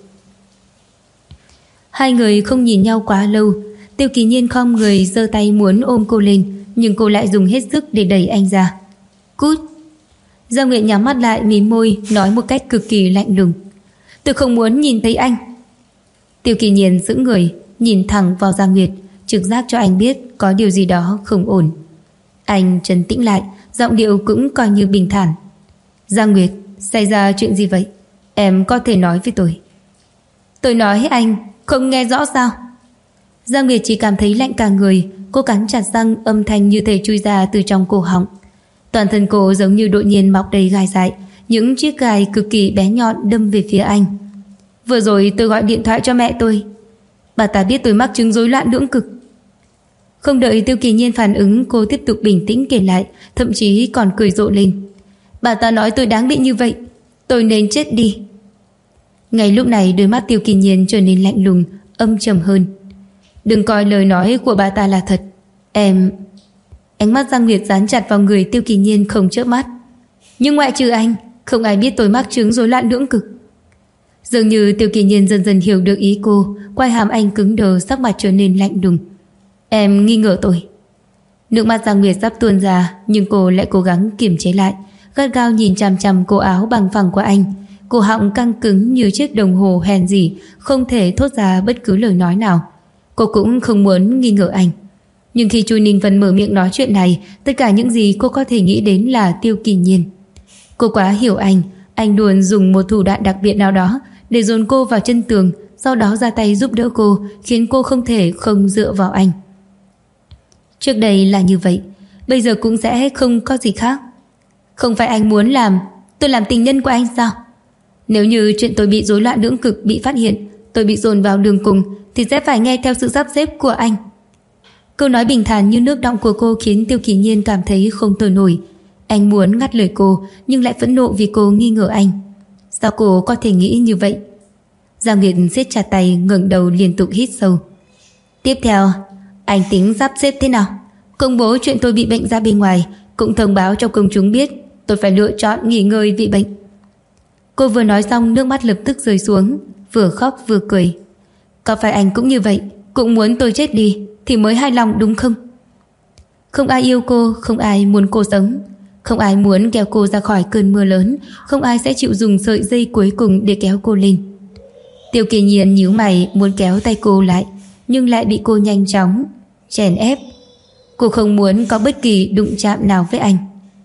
Hai người không nhìn nhau quá lâu. Tiêu Kỳ Nhiên khom người giơ tay muốn ôm cô lên, nhưng cô lại dùng hết sức để đẩy anh ra. Cút. Giang Nguyệt nhắm mắt lại, mím môi, nói một cách cực kỳ lạnh lùng. Tôi không muốn nhìn thấy anh. Tiêu Kỳ Nhiên giữ người, nhìn thẳng vào Giang Nguyệt, trực giác cho anh biết có điều gì đó không ổn. Anh trấn tĩnh lại, giọng điệu cũng coi như bình thản. Giang Nguyệt, xảy ra chuyện gì vậy? Em có thể nói với tôi. Tôi nói anh không nghe rõ sao? Giang Nguyệt chỉ cảm thấy lạnh cả người, cô cắn chặt răng, âm thanh như thể chui ra từ trong cổ họng. Toàn thân cô giống như đột nhiên mọc đầy gai dại, những chiếc gai cực kỳ bé nhọn đâm về phía anh. Vừa rồi tôi gọi điện thoại cho mẹ tôi, bà ta biết tôi mắc chứng rối loạn lưỡng cực. Không đợi Tiêu Kỳ Nhiên phản ứng, cô tiếp tục bình tĩnh kể lại, thậm chí còn cười rộ lên. Bà ta nói tôi đáng bị như vậy, tôi nên chết đi. Ngay lúc này đôi mắt Tiêu Kỳ Nhiên trở nên lạnh lùng, âm trầm hơn. Đừng coi lời nói của bà ta là thật. Em... Ánh mắt Giang Nguyệt dán chặt vào người Tiêu Kỳ Nhiên không chớp mắt. Nhưng ngoại trừ anh, không ai biết tôi mắc chứng rối loạn lưỡng cực. Dường như Tiêu Kỳ Nhiên dần dần hiểu được ý cô, quai hàm anh cứng đờ, sắc mặt trở nên lạnh lùng. Em nghi ngờ tôi. Nước mắt Giang Nguyệt sắp tuôn ra, nhưng cô lại cố gắng kiềm chế lại, gắt gao nhìn chằm chằm cổ áo bằng phẳng của anh. Cổ họng căng cứng như chiếc đồng hồ hèn gì, không thể thốt ra bất cứ lời nói nào. Cô cũng không muốn nghi ngờ anh. Nhưng khi Chu Ninh Vân mở miệng nói chuyện này, tất cả những gì cô có thể nghĩ đến là Tiêu Kỳ Nhiên. Cô quá hiểu anh luôn dùng một thủ đoạn đặc biệt nào đó để dồn cô vào chân tường, sau đó ra tay giúp đỡ cô, khiến cô không thể không dựa vào anh. Trước đây là như vậy, bây giờ cũng sẽ không có gì khác. Không phải anh muốn làm tôi làm tình nhân của anh sao? Nếu như chuyện tôi bị rối loạn lưỡng cực bị phát hiện, tôi bị dồn vào đường cùng, thì sẽ phải nghe theo sự sắp xếp của anh. Câu nói bình thản như nước đọng của cô khiến Tiêu Kỳ Nhiên cảm thấy không thở nổi. Anh muốn ngắt lời cô, nhưng lại phẫn nộ vì cô nghi ngờ anh. Sao cô có thể nghĩ như vậy? Giang Nguyệt siết chặt tay, ngẩng đầu liên tục hít sâu. Tiếp theo, anh tính sắp xếp thế nào? Công bố chuyện tôi bị bệnh ra bên ngoài, cũng thông báo cho công chúng biết tôi phải lựa chọn nghỉ ngơi vì bệnh. Cô vừa nói xong, nước mắt lập tức rơi xuống, vừa khóc vừa cười. Có phải anh cũng như vậy, cũng muốn tôi chết đi thì mới hài lòng đúng không? Không ai yêu cô, không ai muốn cô sống, không ai muốn kéo cô ra khỏi cơn mưa lớn, không ai sẽ chịu dùng sợi dây cuối cùng để kéo cô lên. Tiêu Kỳ Nhiên nhíu mày muốn kéo tay cô lại, nhưng lại bị cô nhanh chóng chèn ép. Cô không muốn có bất kỳ đụng chạm nào với anh.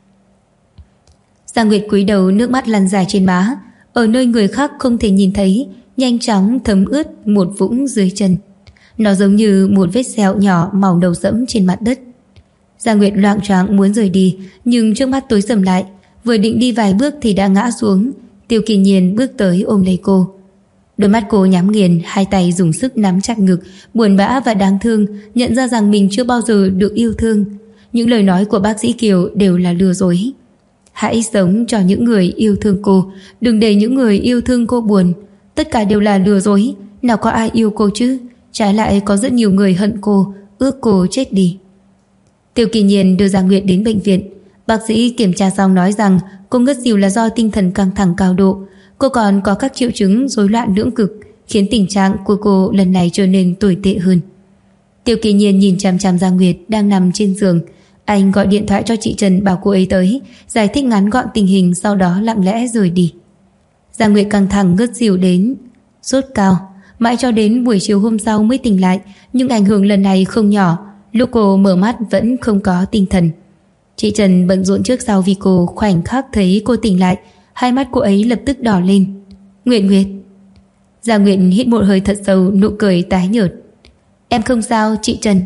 Giang Nguyệt cúi đầu, nước mắt lăn dài trên má, ở nơi người khác không thể nhìn thấy, nhanh chóng thấm ướt một vũng dưới chân. Nó giống như một vết sẹo nhỏ màu nâu sẫm trên mặt đất. Giang Nguyệt loạng choạng muốn rời đi, nhưng trước mắt tối sầm lại, vừa định đi vài bước thì đã ngã xuống. Tiêu Kỳ Nhiên bước tới ôm lấy cô. Đôi mắt cô nhắm nghiền, hai tay dùng sức nắm chặt ngực, buồn bã và đáng thương, nhận ra rằng mình chưa bao giờ được yêu thương. Những lời nói của bác sĩ Kiều đều là lừa dối. Hãy sống cho những người yêu thương cô, đừng để những người yêu thương cô buồn. Tất cả đều là lừa dối, nào có ai yêu cô chứ? Trái lại có rất nhiều người hận cô, ước cô chết đi. Tiêu Kỳ Nhiên đưa Giang Nguyệt đến bệnh viện. Bác sĩ kiểm tra xong nói rằng cô ngất xỉu là do tinh thần căng thẳng cao độ. Cô còn có các triệu chứng rối loạn lưỡng cực, khiến tình trạng của cô lần này trở nên tồi tệ hơn. Tiêu Kỳ Nhiên nhìn chằm chằm Giang Nguyệt đang nằm trên giường. Anh gọi điện thoại cho chị Trần bảo cô ấy tới, giải thích ngắn gọn tình hình, sau đó lặng lẽ rời đi. Giang Nguyệt căng thẳng ngất xỉu đến sốt cao, mãi cho đến buổi chiều hôm sau mới tỉnh lại, nhưng ảnh hưởng lần này không nhỏ. Lúc cô mở mắt vẫn không có tinh thần. Chị Trần bận rộn trước sau vì cô, khoảnh khắc thấy cô tỉnh lại, hai mắt cô ấy lập tức đỏ lên. Nguyệt Nguyệt. Giang Nguyệt hít một hơi thật sâu, nụ cười tái nhợt. Em không sao chị Trần.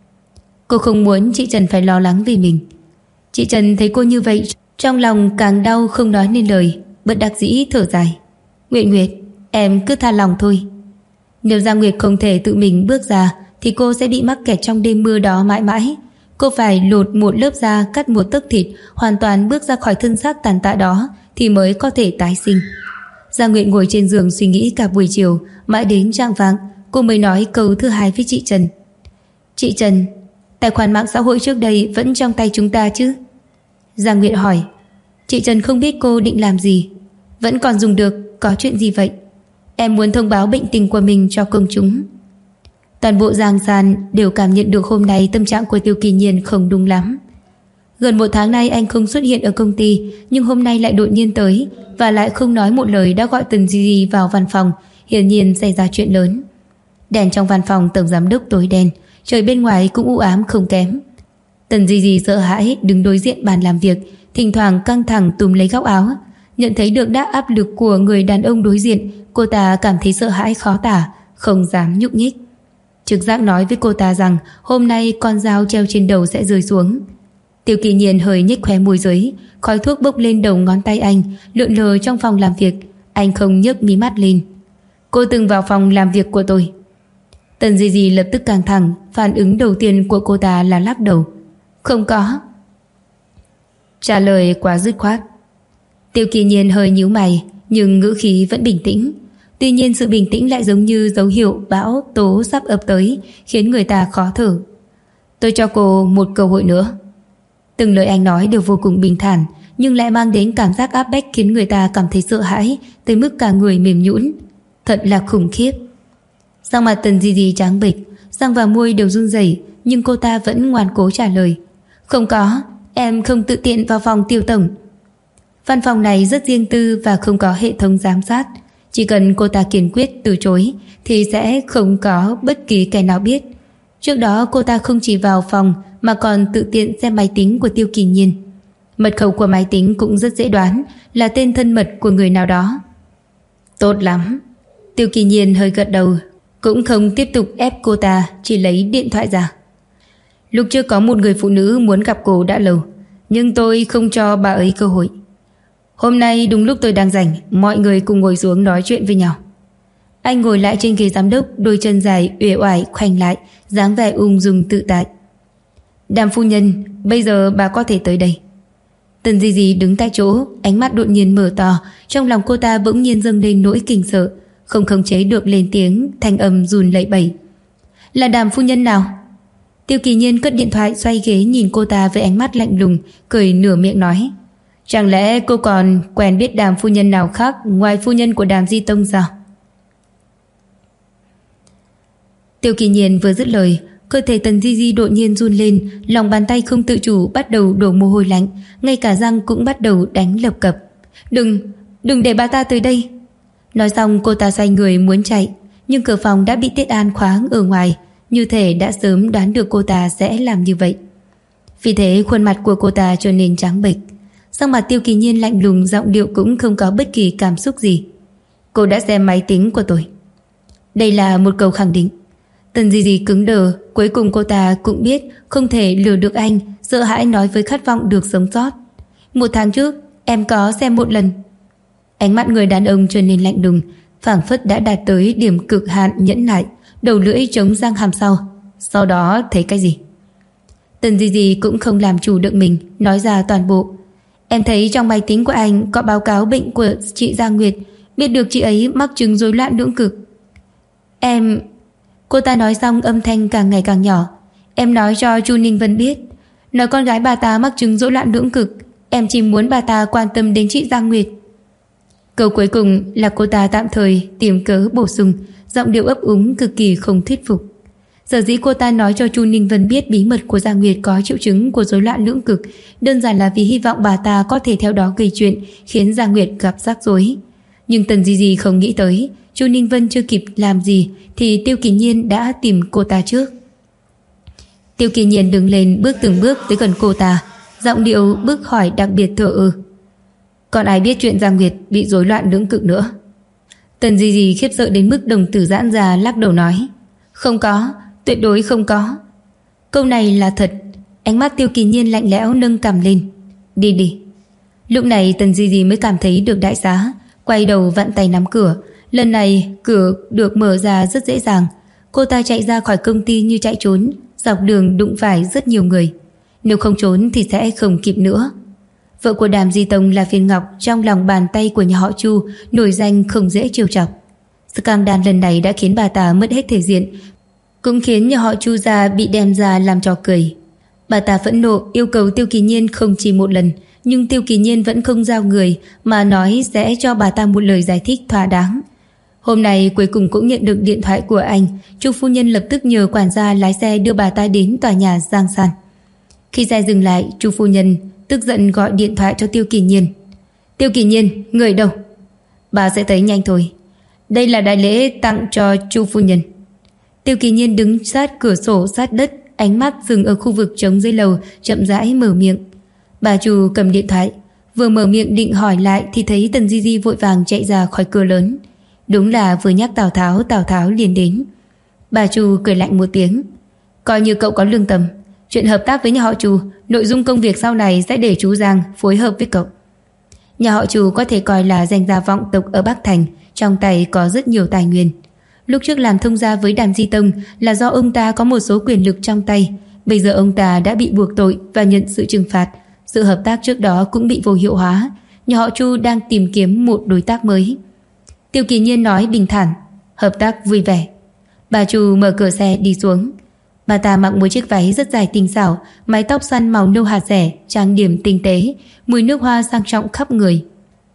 Cô không muốn chị Trần phải lo lắng vì mình. Chị Trần thấy cô như vậy, trong lòng càng đau không nói nên lời, bất đắc dĩ thở dài. Nguyệt Nguyệt, em cứ tha lòng thôi. Nếu Giang Nguyệt không thể tự mình bước ra thì cô sẽ bị mắc kẹt trong đêm mưa đó mãi mãi. Cô phải lột một lớp da, cắt một tấc thịt, hoàn toàn bước ra khỏi thân xác tàn tạ đó thì mới có thể tái sinh. Giang Nguyệt ngồi trên giường suy nghĩ cả buổi chiều, mãi đến chạng vạng cô mới nói câu thứ hai với chị Trần. Chị Trần, tài khoản mạng xã hội trước đây vẫn trong tay chúng ta chứ? Giang Nguyệt hỏi. Chị Trần không biết cô định làm gì. Vẫn còn dùng được, có chuyện gì vậy? Em muốn thông báo bệnh tình của mình cho công chúng. Toàn bộ Giang San đều cảm nhận được hôm nay tâm trạng của Tiêu Kỳ Nhiên không đúng lắm. Gần một tháng nay anh không xuất hiện ở công ty, nhưng hôm nay lại đột nhiên tới, và lại không nói một lời đã gọi Tần Di vào văn phòng, hiển nhiên xảy ra chuyện lớn. Đèn trong văn phòng tổng giám đốc tối đen, trời bên ngoài cũng u ám không kém. Tần Di sợ hãi đứng đối diện bàn làm việc, thỉnh thoảng căng thẳng túm lấy góc áo. Nhận thấy được đáp áp lực của người đàn ông đối diện, cô ta cảm thấy sợ hãi khó tả, không dám nhúc nhích. Trực giác nói với cô ta rằng hôm nay con dao treo trên đầu sẽ rơi xuống. Tiêu Kỳ Nhiên hơi nhếch khóe môi dưới, khói thuốc bốc lên đầu ngón tay anh, lượn lờ trong phòng làm việc. Anh không nhấc mí mắt lên. Cô từng vào phòng làm việc của tôi. Tần Di lập tức căng thẳng, phản ứng đầu tiên của cô ta là lắc đầu. Không có. Trả lời quá dứt khoát. Tiêu Kỳ Nhiên hơi nhíu mày, nhưng ngữ khí vẫn bình tĩnh. Tuy nhiên sự bình tĩnh lại giống như dấu hiệu bão tố sắp ập tới, khiến người ta khó thở. Tôi cho cô một cơ hội nữa. Từng lời anh nói đều vô cùng bình thản, nhưng lại mang đến cảm giác áp bách khiến người ta cảm thấy sợ hãi, tới mức cả người mềm nhũn. Thật là khủng khiếp. Sắc mặt Tần Di trắng bệch, răng và môi đều run rẩy, nhưng cô ta vẫn ngoan cố trả lời. Không có, em không tự tiện vào phòng Tiêu tổng. Văn phòng này rất riêng tư và không có hệ thống giám sát. Chỉ cần cô ta kiên quyết từ chối thì sẽ không có bất kỳ kẻ nào biết. Trước đó cô ta không chỉ vào phòng mà còn tự tiện xem máy tính của Tiêu Kỳ Nhiên. Mật khẩu của máy tính cũng rất dễ đoán, là tên thân mật của người nào đó. Tốt lắm. Tiêu Kỳ Nhiên hơi gật đầu, cũng không tiếp tục ép cô ta, chỉ lấy điện thoại ra. Lúc trước có một người phụ nữ muốn gặp cô đã lâu, nhưng tôi không cho bà ấy cơ hội. Hôm nay đúng lúc tôi đang rảnh, mọi người cùng ngồi xuống nói chuyện với nhau. Anh ngồi lại trên ghế giám đốc, đôi chân dài uể oải khoanh lại, dáng vẻ ung dung tự tại. Đàm phu nhân, bây giờ bà có thể tới đây. Tần Di Di đứng tại chỗ, ánh mắt đột nhiên mở to, trong lòng cô ta bỗng nhiên dâng lên nỗi kinh sợ, không khống chế được lên tiếng, thanh âm run lẩy bẩy. Là Đàm phu nhân nào? Tiêu Kỳ Nhiên cất điện thoại, xoay ghế nhìn cô ta với ánh mắt lạnh lùng, cười nửa miệng nói: Chẳng lẽ cô còn quen biết Đàm phu nhân nào khác ngoài phu nhân của Đàm Di Tông sao? Tiêu Kỳ Nhiên vừa dứt lời, cơ thể Tần Di Di đột nhiên run lên, lòng bàn tay không tự chủ bắt đầu đổ mồ hôi lạnh, ngay cả răng cũng bắt đầu đánh lập cập. Đừng để bà ta tới đây. Nói xong cô ta xoay người muốn chạy, nhưng cửa phòng đã bị Tiết An khóa ở ngoài, như thể đã sớm đoán được cô ta sẽ làm như vậy. Vì thế khuôn mặt của cô ta trở nên trắng bệch, sắc mặt Tiêu Kỳ Nhiên lạnh lùng, giọng điệu cũng không có bất kỳ cảm xúc gì. Cô đã xem máy tính của tôi. Đây là một câu khẳng định. Tần Di Di cứng đờ, cuối cùng cô ta cũng biết không thể lừa được anh, sợ hãi nói với khát vọng được sống sót. 1 tháng trước, em có xem một lần. Ánh mắt người đàn ông trở nên lạnh lùng, phảng phất đã đạt tới điểm cực hạn nhẫn nại, đầu lưỡi chống răng hàm sau đó thấy cái gì? Tần Di Di cũng không làm chủ được mình, nói ra toàn bộ. Em thấy trong máy tính của anh có báo cáo bệnh của chị Giang Nguyệt, biết được chị ấy mắc chứng rối loạn lưỡng cực. Cô ta nói xong âm thanh càng ngày càng nhỏ. Em nói cho Chu Ninh Vân biết, nói con gái bà ta mắc chứng rối loạn lưỡng cực. Em chỉ muốn bà ta quan tâm đến chị Giang Nguyệt. Câu cuối cùng là cô ta tạm thời tìm cớ bổ sung, giọng điệu ấp úng cực kỳ không thuyết phục. Sở dĩ cô ta nói cho Chu Ninh Vân biết bí mật của Giang Nguyệt có triệu chứng của rối loạn lưỡng cực, đơn giản là vì hy vọng bà ta có thể theo đó gây chuyện, khiến Giang Nguyệt gặp rắc rối. Nhưng Tần Di Di không nghĩ tới, Chu Ninh Vân chưa kịp làm gì thì Tiêu Kỳ Nhiên đã tìm cô ta trước. Tiêu Kỳ Nhiên đứng lên, bước từng bước tới gần cô ta, giọng điệu bước hỏi đặc biệt thờ ơ. Còn ai biết chuyện Giang Nguyệt bị rối loạn lưỡng cực nữa? Tần Di Di khiếp sợ đến mức đồng tử giãn ra, lắc đầu nói: Không có, tuyệt đối không có. Câu này là thật. Ánh mắt Tiêu Kỳ Nhiên lạnh lẽo, nâng cằm lên. Đi. Lúc này Tần Di Di mới cảm thấy được đại giá, quay đầu vặn tay nắm cửa. Lần này cửa được mở ra rất dễ dàng. Cô ta chạy ra khỏi công ty như chạy trốn, dọc đường đụng phải rất nhiều người. Nếu không trốn thì sẽ không kịp nữa. Vợ của Đàm Di Tông là phiên ngọc trong lòng bàn tay của nhà họ Chu, nổi danh không dễ trêu chọc. Scandal lần này đã khiến bà ta mất hết thể diện, cũng khiến nhà họ Chu gia bị đem ra làm trò cười. Bà ta phẫn nộ yêu cầu Tiêu Kỳ Nhiên không chỉ một lần, nhưng Tiêu Kỳ Nhiên vẫn không giao người, mà nói sẽ cho bà ta một lời giải thích thỏa đáng. Hôm nay cuối cùng cũng nhận được điện thoại của anh. Chu phu nhân lập tức nhờ quản gia lái xe đưa bà ta đến tòa nhà Giang San. Khi xe dừng lại, Chu phu nhân tức giận gọi điện thoại cho Tiêu Kỳ Nhiên. Tiêu Kỳ Nhiên, người đâu? Bà sẽ thấy nhanh thôi. Đây là đại lễ tặng cho Chu phu nhân. Tiêu Kỳ Nhiên đứng sát cửa sổ sát đất, ánh mắt dừng ở khu vực trống dưới lầu, chậm rãi mở miệng. Bà Chu cầm điện thoại, vừa mở miệng định hỏi lại thì thấy Tần Di Di vội vàng chạy ra khỏi cửa lớn. Đúng là vừa nhắc Tào Tháo liền đến. Bà Chu cười lạnh một tiếng. Coi như cậu có lương tâm. Chuyện hợp tác với nhà họ Chu, nội dung công việc sau này sẽ để chú Giang phối hợp với cậu. Nhà họ Chu có thể coi là danh gia vọng tộc ở Bắc Thành, trong tay có rất nhiều tài nguyên. Lúc trước làm thông gia với Đàm Di Tông là do ông ta có một số quyền lực trong tay. Bây giờ ông ta đã bị buộc tội và nhận sự trừng phạt. Sự hợp tác trước đó cũng bị vô hiệu hóa. Nhà họ Chu đang tìm kiếm một đối tác mới. Tiêu Kỳ Nhiên nói bình thản. Hợp tác vui vẻ. Bà Chu mở cửa xe đi xuống. Bà ta mặc một chiếc váy rất dài tinh xảo, mái tóc xoăn màu nâu hạt rẻ, trang điểm tinh tế, mùi nước hoa sang trọng khắp người.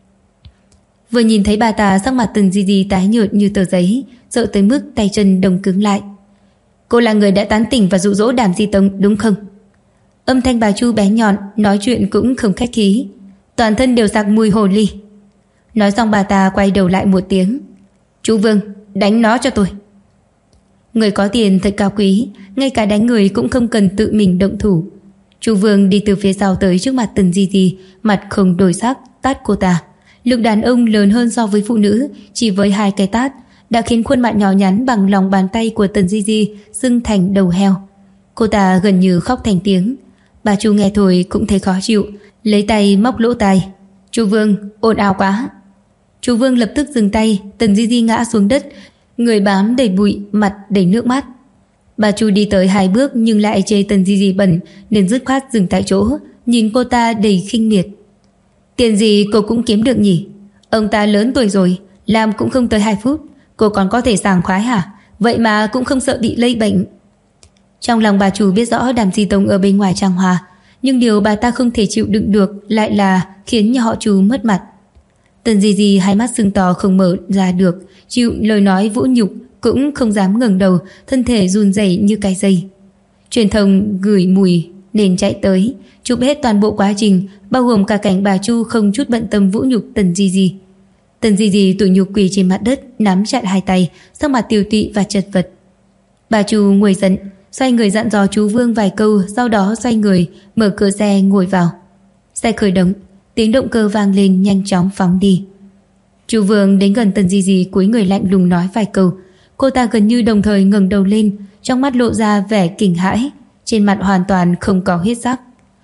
Vừa nhìn thấy bà ta, sắc mặt Tần Di Di tái nhợt như tờ giấy, sợ tới mức tay chân đông cứng lại. Cô là người đã tán tỉnh và dụ dỗ Đàm Di Tông đúng không? Âm thanh bà Chu bé nhọn, nói chuyện cũng không khách khí. Toàn thân đều sặc mùi hồ ly. Nói xong bà ta quay đầu lại một tiếng. Chú Vương, đánh nó cho tôi. Người có tiền thật cao quý, ngay cả đánh người cũng không cần tự mình động thủ. Chú Vương đi từ phía sau tới trước mặt Tần Di Di, mặt không đổi sắc, tát cô ta. Lực đàn ông lớn hơn so với phụ nữ, chỉ với 2 cái tát, đã khiến khuôn mặt nhỏ nhắn bằng lòng bàn tay của Tần Di Di sưng thành đầu heo. Cô ta gần như khóc thành tiếng. Bà Chu nghe thôi cũng thấy khó chịu, lấy tay móc lỗ tai. Chu Vương, ồn ào quá. Chu Vương lập tức dừng tay. Tần Di Di ngã xuống đất, người bám đầy bụi, mặt đầy nước mắt. Bà Chu đi tới 2 bước nhưng lại chê Tần Di Di bẩn nên dứt khoát dừng tại chỗ, nhìn cô ta đầy khinh miệt. Tiền gì cô cũng kiếm được nhỉ? Ông ta lớn tuổi rồi, làm cũng không tới 2 phút, cô còn có thể sảng khoái hả? Vậy mà cũng không sợ bị lây bệnh. Trong lòng bà Chu biết rõ Đàm Di Tông ở bên ngoài trang hòa, nhưng điều bà ta không thể chịu đựng được lại là khiến nhà họ Chu mất mặt. Tần Di Di hai mắt sưng to không mở ra được, chịu lời nói vũ nhục cũng không dám ngẩng đầu, thân thể run rẩy như cái dây. Truyền thông gửi mùi nên chạy tới, chụp hết toàn bộ quá trình, bao gồm cả cảnh bà Chu không chút bận tâm vũ nhục Tần Di Di. Tần Di Di tủi nhục quỳ trên mặt đất, nắm chặt hai tay, sắc mặt tiều tụy và chật vật. Bà Chu nguôi giận, xoay người dặn dò chú Vương vài câu, sau đó xoay người mở cửa xe ngồi vào. Xe khởi động, tiếng động cơ vang lên nhanh chóng phóng đi. Chú Vương đến gần Tần Di Di cúi người lạnh lùng nói vài câu. Cô ta gần như đồng thời ngẩng đầu lên, trong mắt lộ ra vẻ kinh hãi, trên mặt hoàn toàn không có huyết sắc.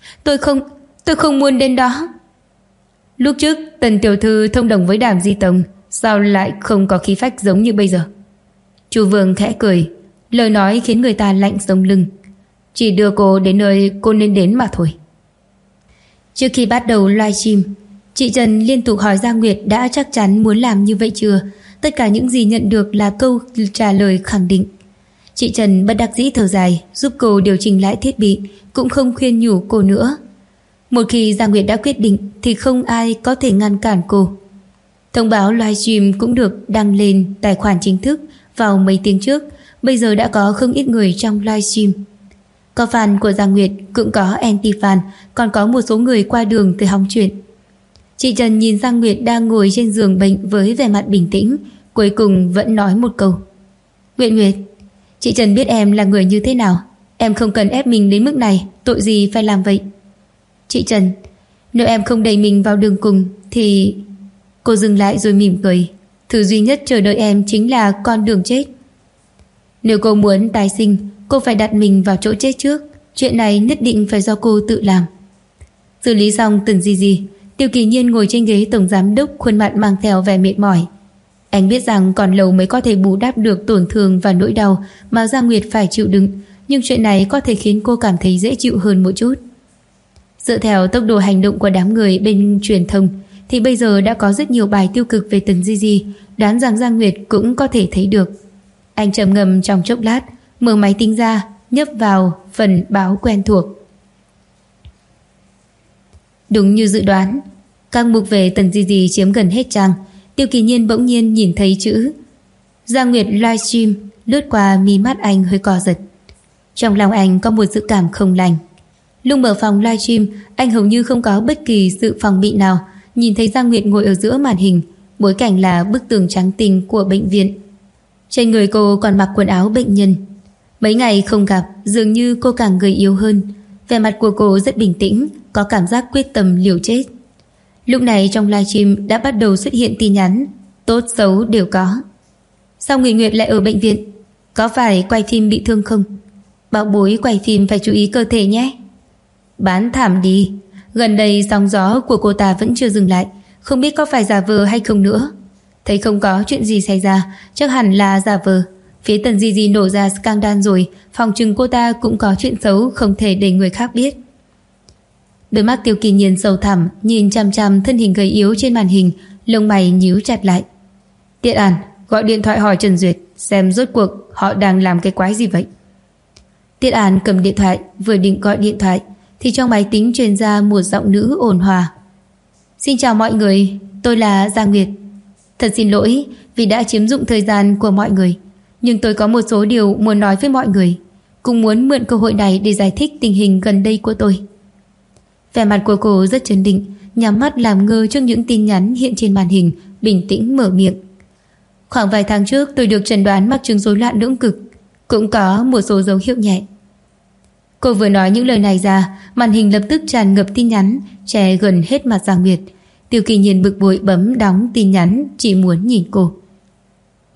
Tôi không muốn đến đó. Lúc trước Tần tiểu thư thông đồng với Đàm Di Tông, sao lại không có khí phách giống như bây giờ? Chú Vương khẽ cười, lời nói khiến người ta lạnh sống lưng. Chỉ đưa cô đến nơi cô nên đến mà thôi. Trước khi bắt đầu livestream, chị Trần liên tục hỏi Giang Nguyệt đã chắc chắn muốn làm như vậy chưa. Tất cả những gì nhận được là câu trả lời khẳng định. Chị Trần bất đắc dĩ thở dài, giúp cô điều chỉnh lại thiết bị, cũng không khuyên nhủ cô nữa. Một khi Giang Nguyệt đã quyết định thì không ai có thể ngăn cản cô. Thông báo livestream cũng được đăng lên tài khoản chính thức vào mấy tiếng trước. Bây giờ đã có không ít người trong livestream. Có fan của Giang Nguyệt, cũng có anti-fan, còn có một số người qua đường tới hóng chuyện. Chị Trần nhìn Giang Nguyệt đang ngồi trên giường bệnh với vẻ mặt bình tĩnh, cuối cùng vẫn nói một câu. Nguyệt Nguyệt, chị Trần biết em là người như thế nào, em không cần ép mình đến mức này, tội gì phải làm vậy. Chị Trần, nếu em không đẩy mình vào đường cùng thì... Cô dừng lại rồi mỉm cười. Thứ duy nhất chờ đợi em chính là con đường chết. Nếu cô muốn tái sinh, cô phải đặt mình vào chỗ chết trước. Chuyện này nhất định phải do cô tự làm. Xử lý xong Tần Di Di, Tiêu Kỳ Nhiên ngồi trên ghế tổng giám đốc, khuôn mặt mang theo vẻ mệt mỏi. Anh biết rằng còn lâu mới có thể bù đắp được tổn thương và nỗi đau mà Giang Nguyệt phải chịu đựng, nhưng chuyện này có thể khiến cô cảm thấy dễ chịu hơn một chút. Dựa theo tốc độ hành động của đám người bên truyền thông thì bây giờ đã có rất nhiều bài tiêu cực về Tần Di Di, đoán rằng Giang Nguyệt cũng có thể thấy được. Anh trầm ngâm trong chốc lát, mở máy tính ra, nhấp vào phần báo quen thuộc. Đúng như dự đoán, các mục về Tần Di Di chiếm gần hết trang. Tiêu Kỳ Nhiên bỗng nhiên nhìn thấy chữ Giang Nguyệt livestream lướt qua mí mắt anh hơi co giật. Trong lòng anh có một dự cảm không lành. Lúc mở phòng livestream, anh hầu như không có bất kỳ sự phòng bị nào. Nhìn thấy Giang Nguyệt ngồi ở giữa màn hình, bối cảnh là bức tường trắng tinh của bệnh viện. Trên người cô còn mặc quần áo bệnh nhân. Mấy ngày không gặp, dường như cô càng gầy yếu hơn. Vẻ mặt của cô rất bình tĩnh, có cảm giác quyết tâm liều chết. Lúc này trong livestream đã bắt đầu xuất hiện tin nhắn, tốt xấu đều có. Sao người Nguyệt lại ở bệnh viện? Có phải quay phim bị thương không? Bảo bối quay phim phải chú ý cơ thể nhé. Bán thảm đi. Gần đây sóng gió của cô ta vẫn chưa dừng lại, không biết có phải giả vờ hay không nữa. Thấy không có chuyện gì xảy ra, chắc hẳn là giả vờ. Phía Tần Di Di nổ ra scandal rồi, phòng chừng cô ta cũng có chuyện xấu không thể để người khác biết. Đôi mắt Tiêu Kỳ Nhiên sâu thẳm nhìn chằm chằm thân hình gầy yếu trên màn hình, lông mày nhíu chặt lại. Tiện An, gọi điện thoại hỏi Trần Duyệt xem rốt cuộc họ đang làm cái quái gì vậy. Tiết An cầm điện thoại, vừa định gọi điện thoại thì trong máy tính truyền ra một giọng nữ ôn hòa. Xin chào mọi người, tôi là Giang Nguyệt. Thật xin lỗi vì đã chiếm dụng thời gian của mọi người, nhưng tôi có một số điều muốn nói với mọi người, cũng muốn mượn cơ hội này để giải thích tình hình gần đây của tôi. Vẻ mặt của cô rất trấn định, nhắm mắt làm ngơ trước những tin nhắn hiện trên màn hình, bình tĩnh mở miệng. Khoảng vài tháng trước tôi được chẩn đoán mắc chứng rối loạn lưỡng cực, cũng có một số dấu hiệu nhẹ. Cô vừa nói những lời này ra, màn hình lập tức tràn ngập tin nhắn, che gần hết mặt Giang Nguyệt. Tiêu Kỳ Nhiên bực bội bấm đóng tin nhắn, chỉ muốn nhìn cô.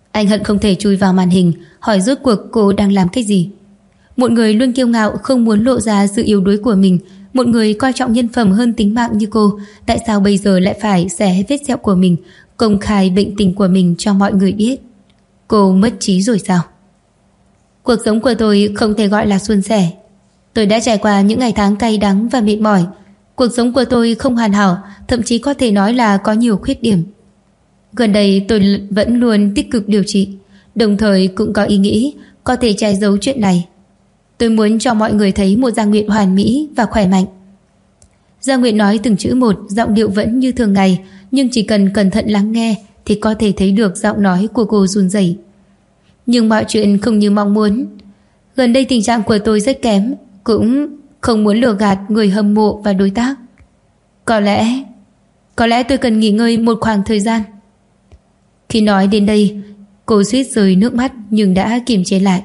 Anh hận không thể chui vào màn hình hỏi rốt cuộc cô đang làm cái gì. Một người luôn kiêu ngạo không muốn lộ ra sự yếu đuối của mình, một người coi trọng nhân phẩm hơn tính mạng như cô, tại sao bây giờ lại phải xé vết sẹo của mình, công khai bệnh tình của mình cho mọi người biết? Cô mất trí rồi sao? Cuộc sống của tôi không thể gọi là suôn sẻ. Tôi đã trải qua những ngày tháng cay đắng và mệt mỏi. Cuộc sống của tôi không hoàn hảo, thậm chí có thể nói là có nhiều khuyết điểm. Gần đây tôi vẫn luôn tích cực điều trị, đồng thời cũng có ý nghĩ có thể che giấu chuyện này. Tôi muốn cho mọi người thấy một Giang Nguyệt hoàn mỹ và khỏe mạnh. Giang Nguyệt nói từng chữ một, giọng điệu vẫn như thường ngày, nhưng chỉ cần cẩn thận lắng nghe thì có thể thấy được giọng nói của cô run rẩy. Nhưng mọi chuyện không như mong muốn. Gần đây tình trạng của tôi rất kém, cũng không muốn lừa gạt người hâm mộ và đối tác. Có lẽ tôi cần nghỉ ngơi một khoảng thời gian. Khi nói đến đây, cô suýt rơi nước mắt nhưng đã kiềm chế lại.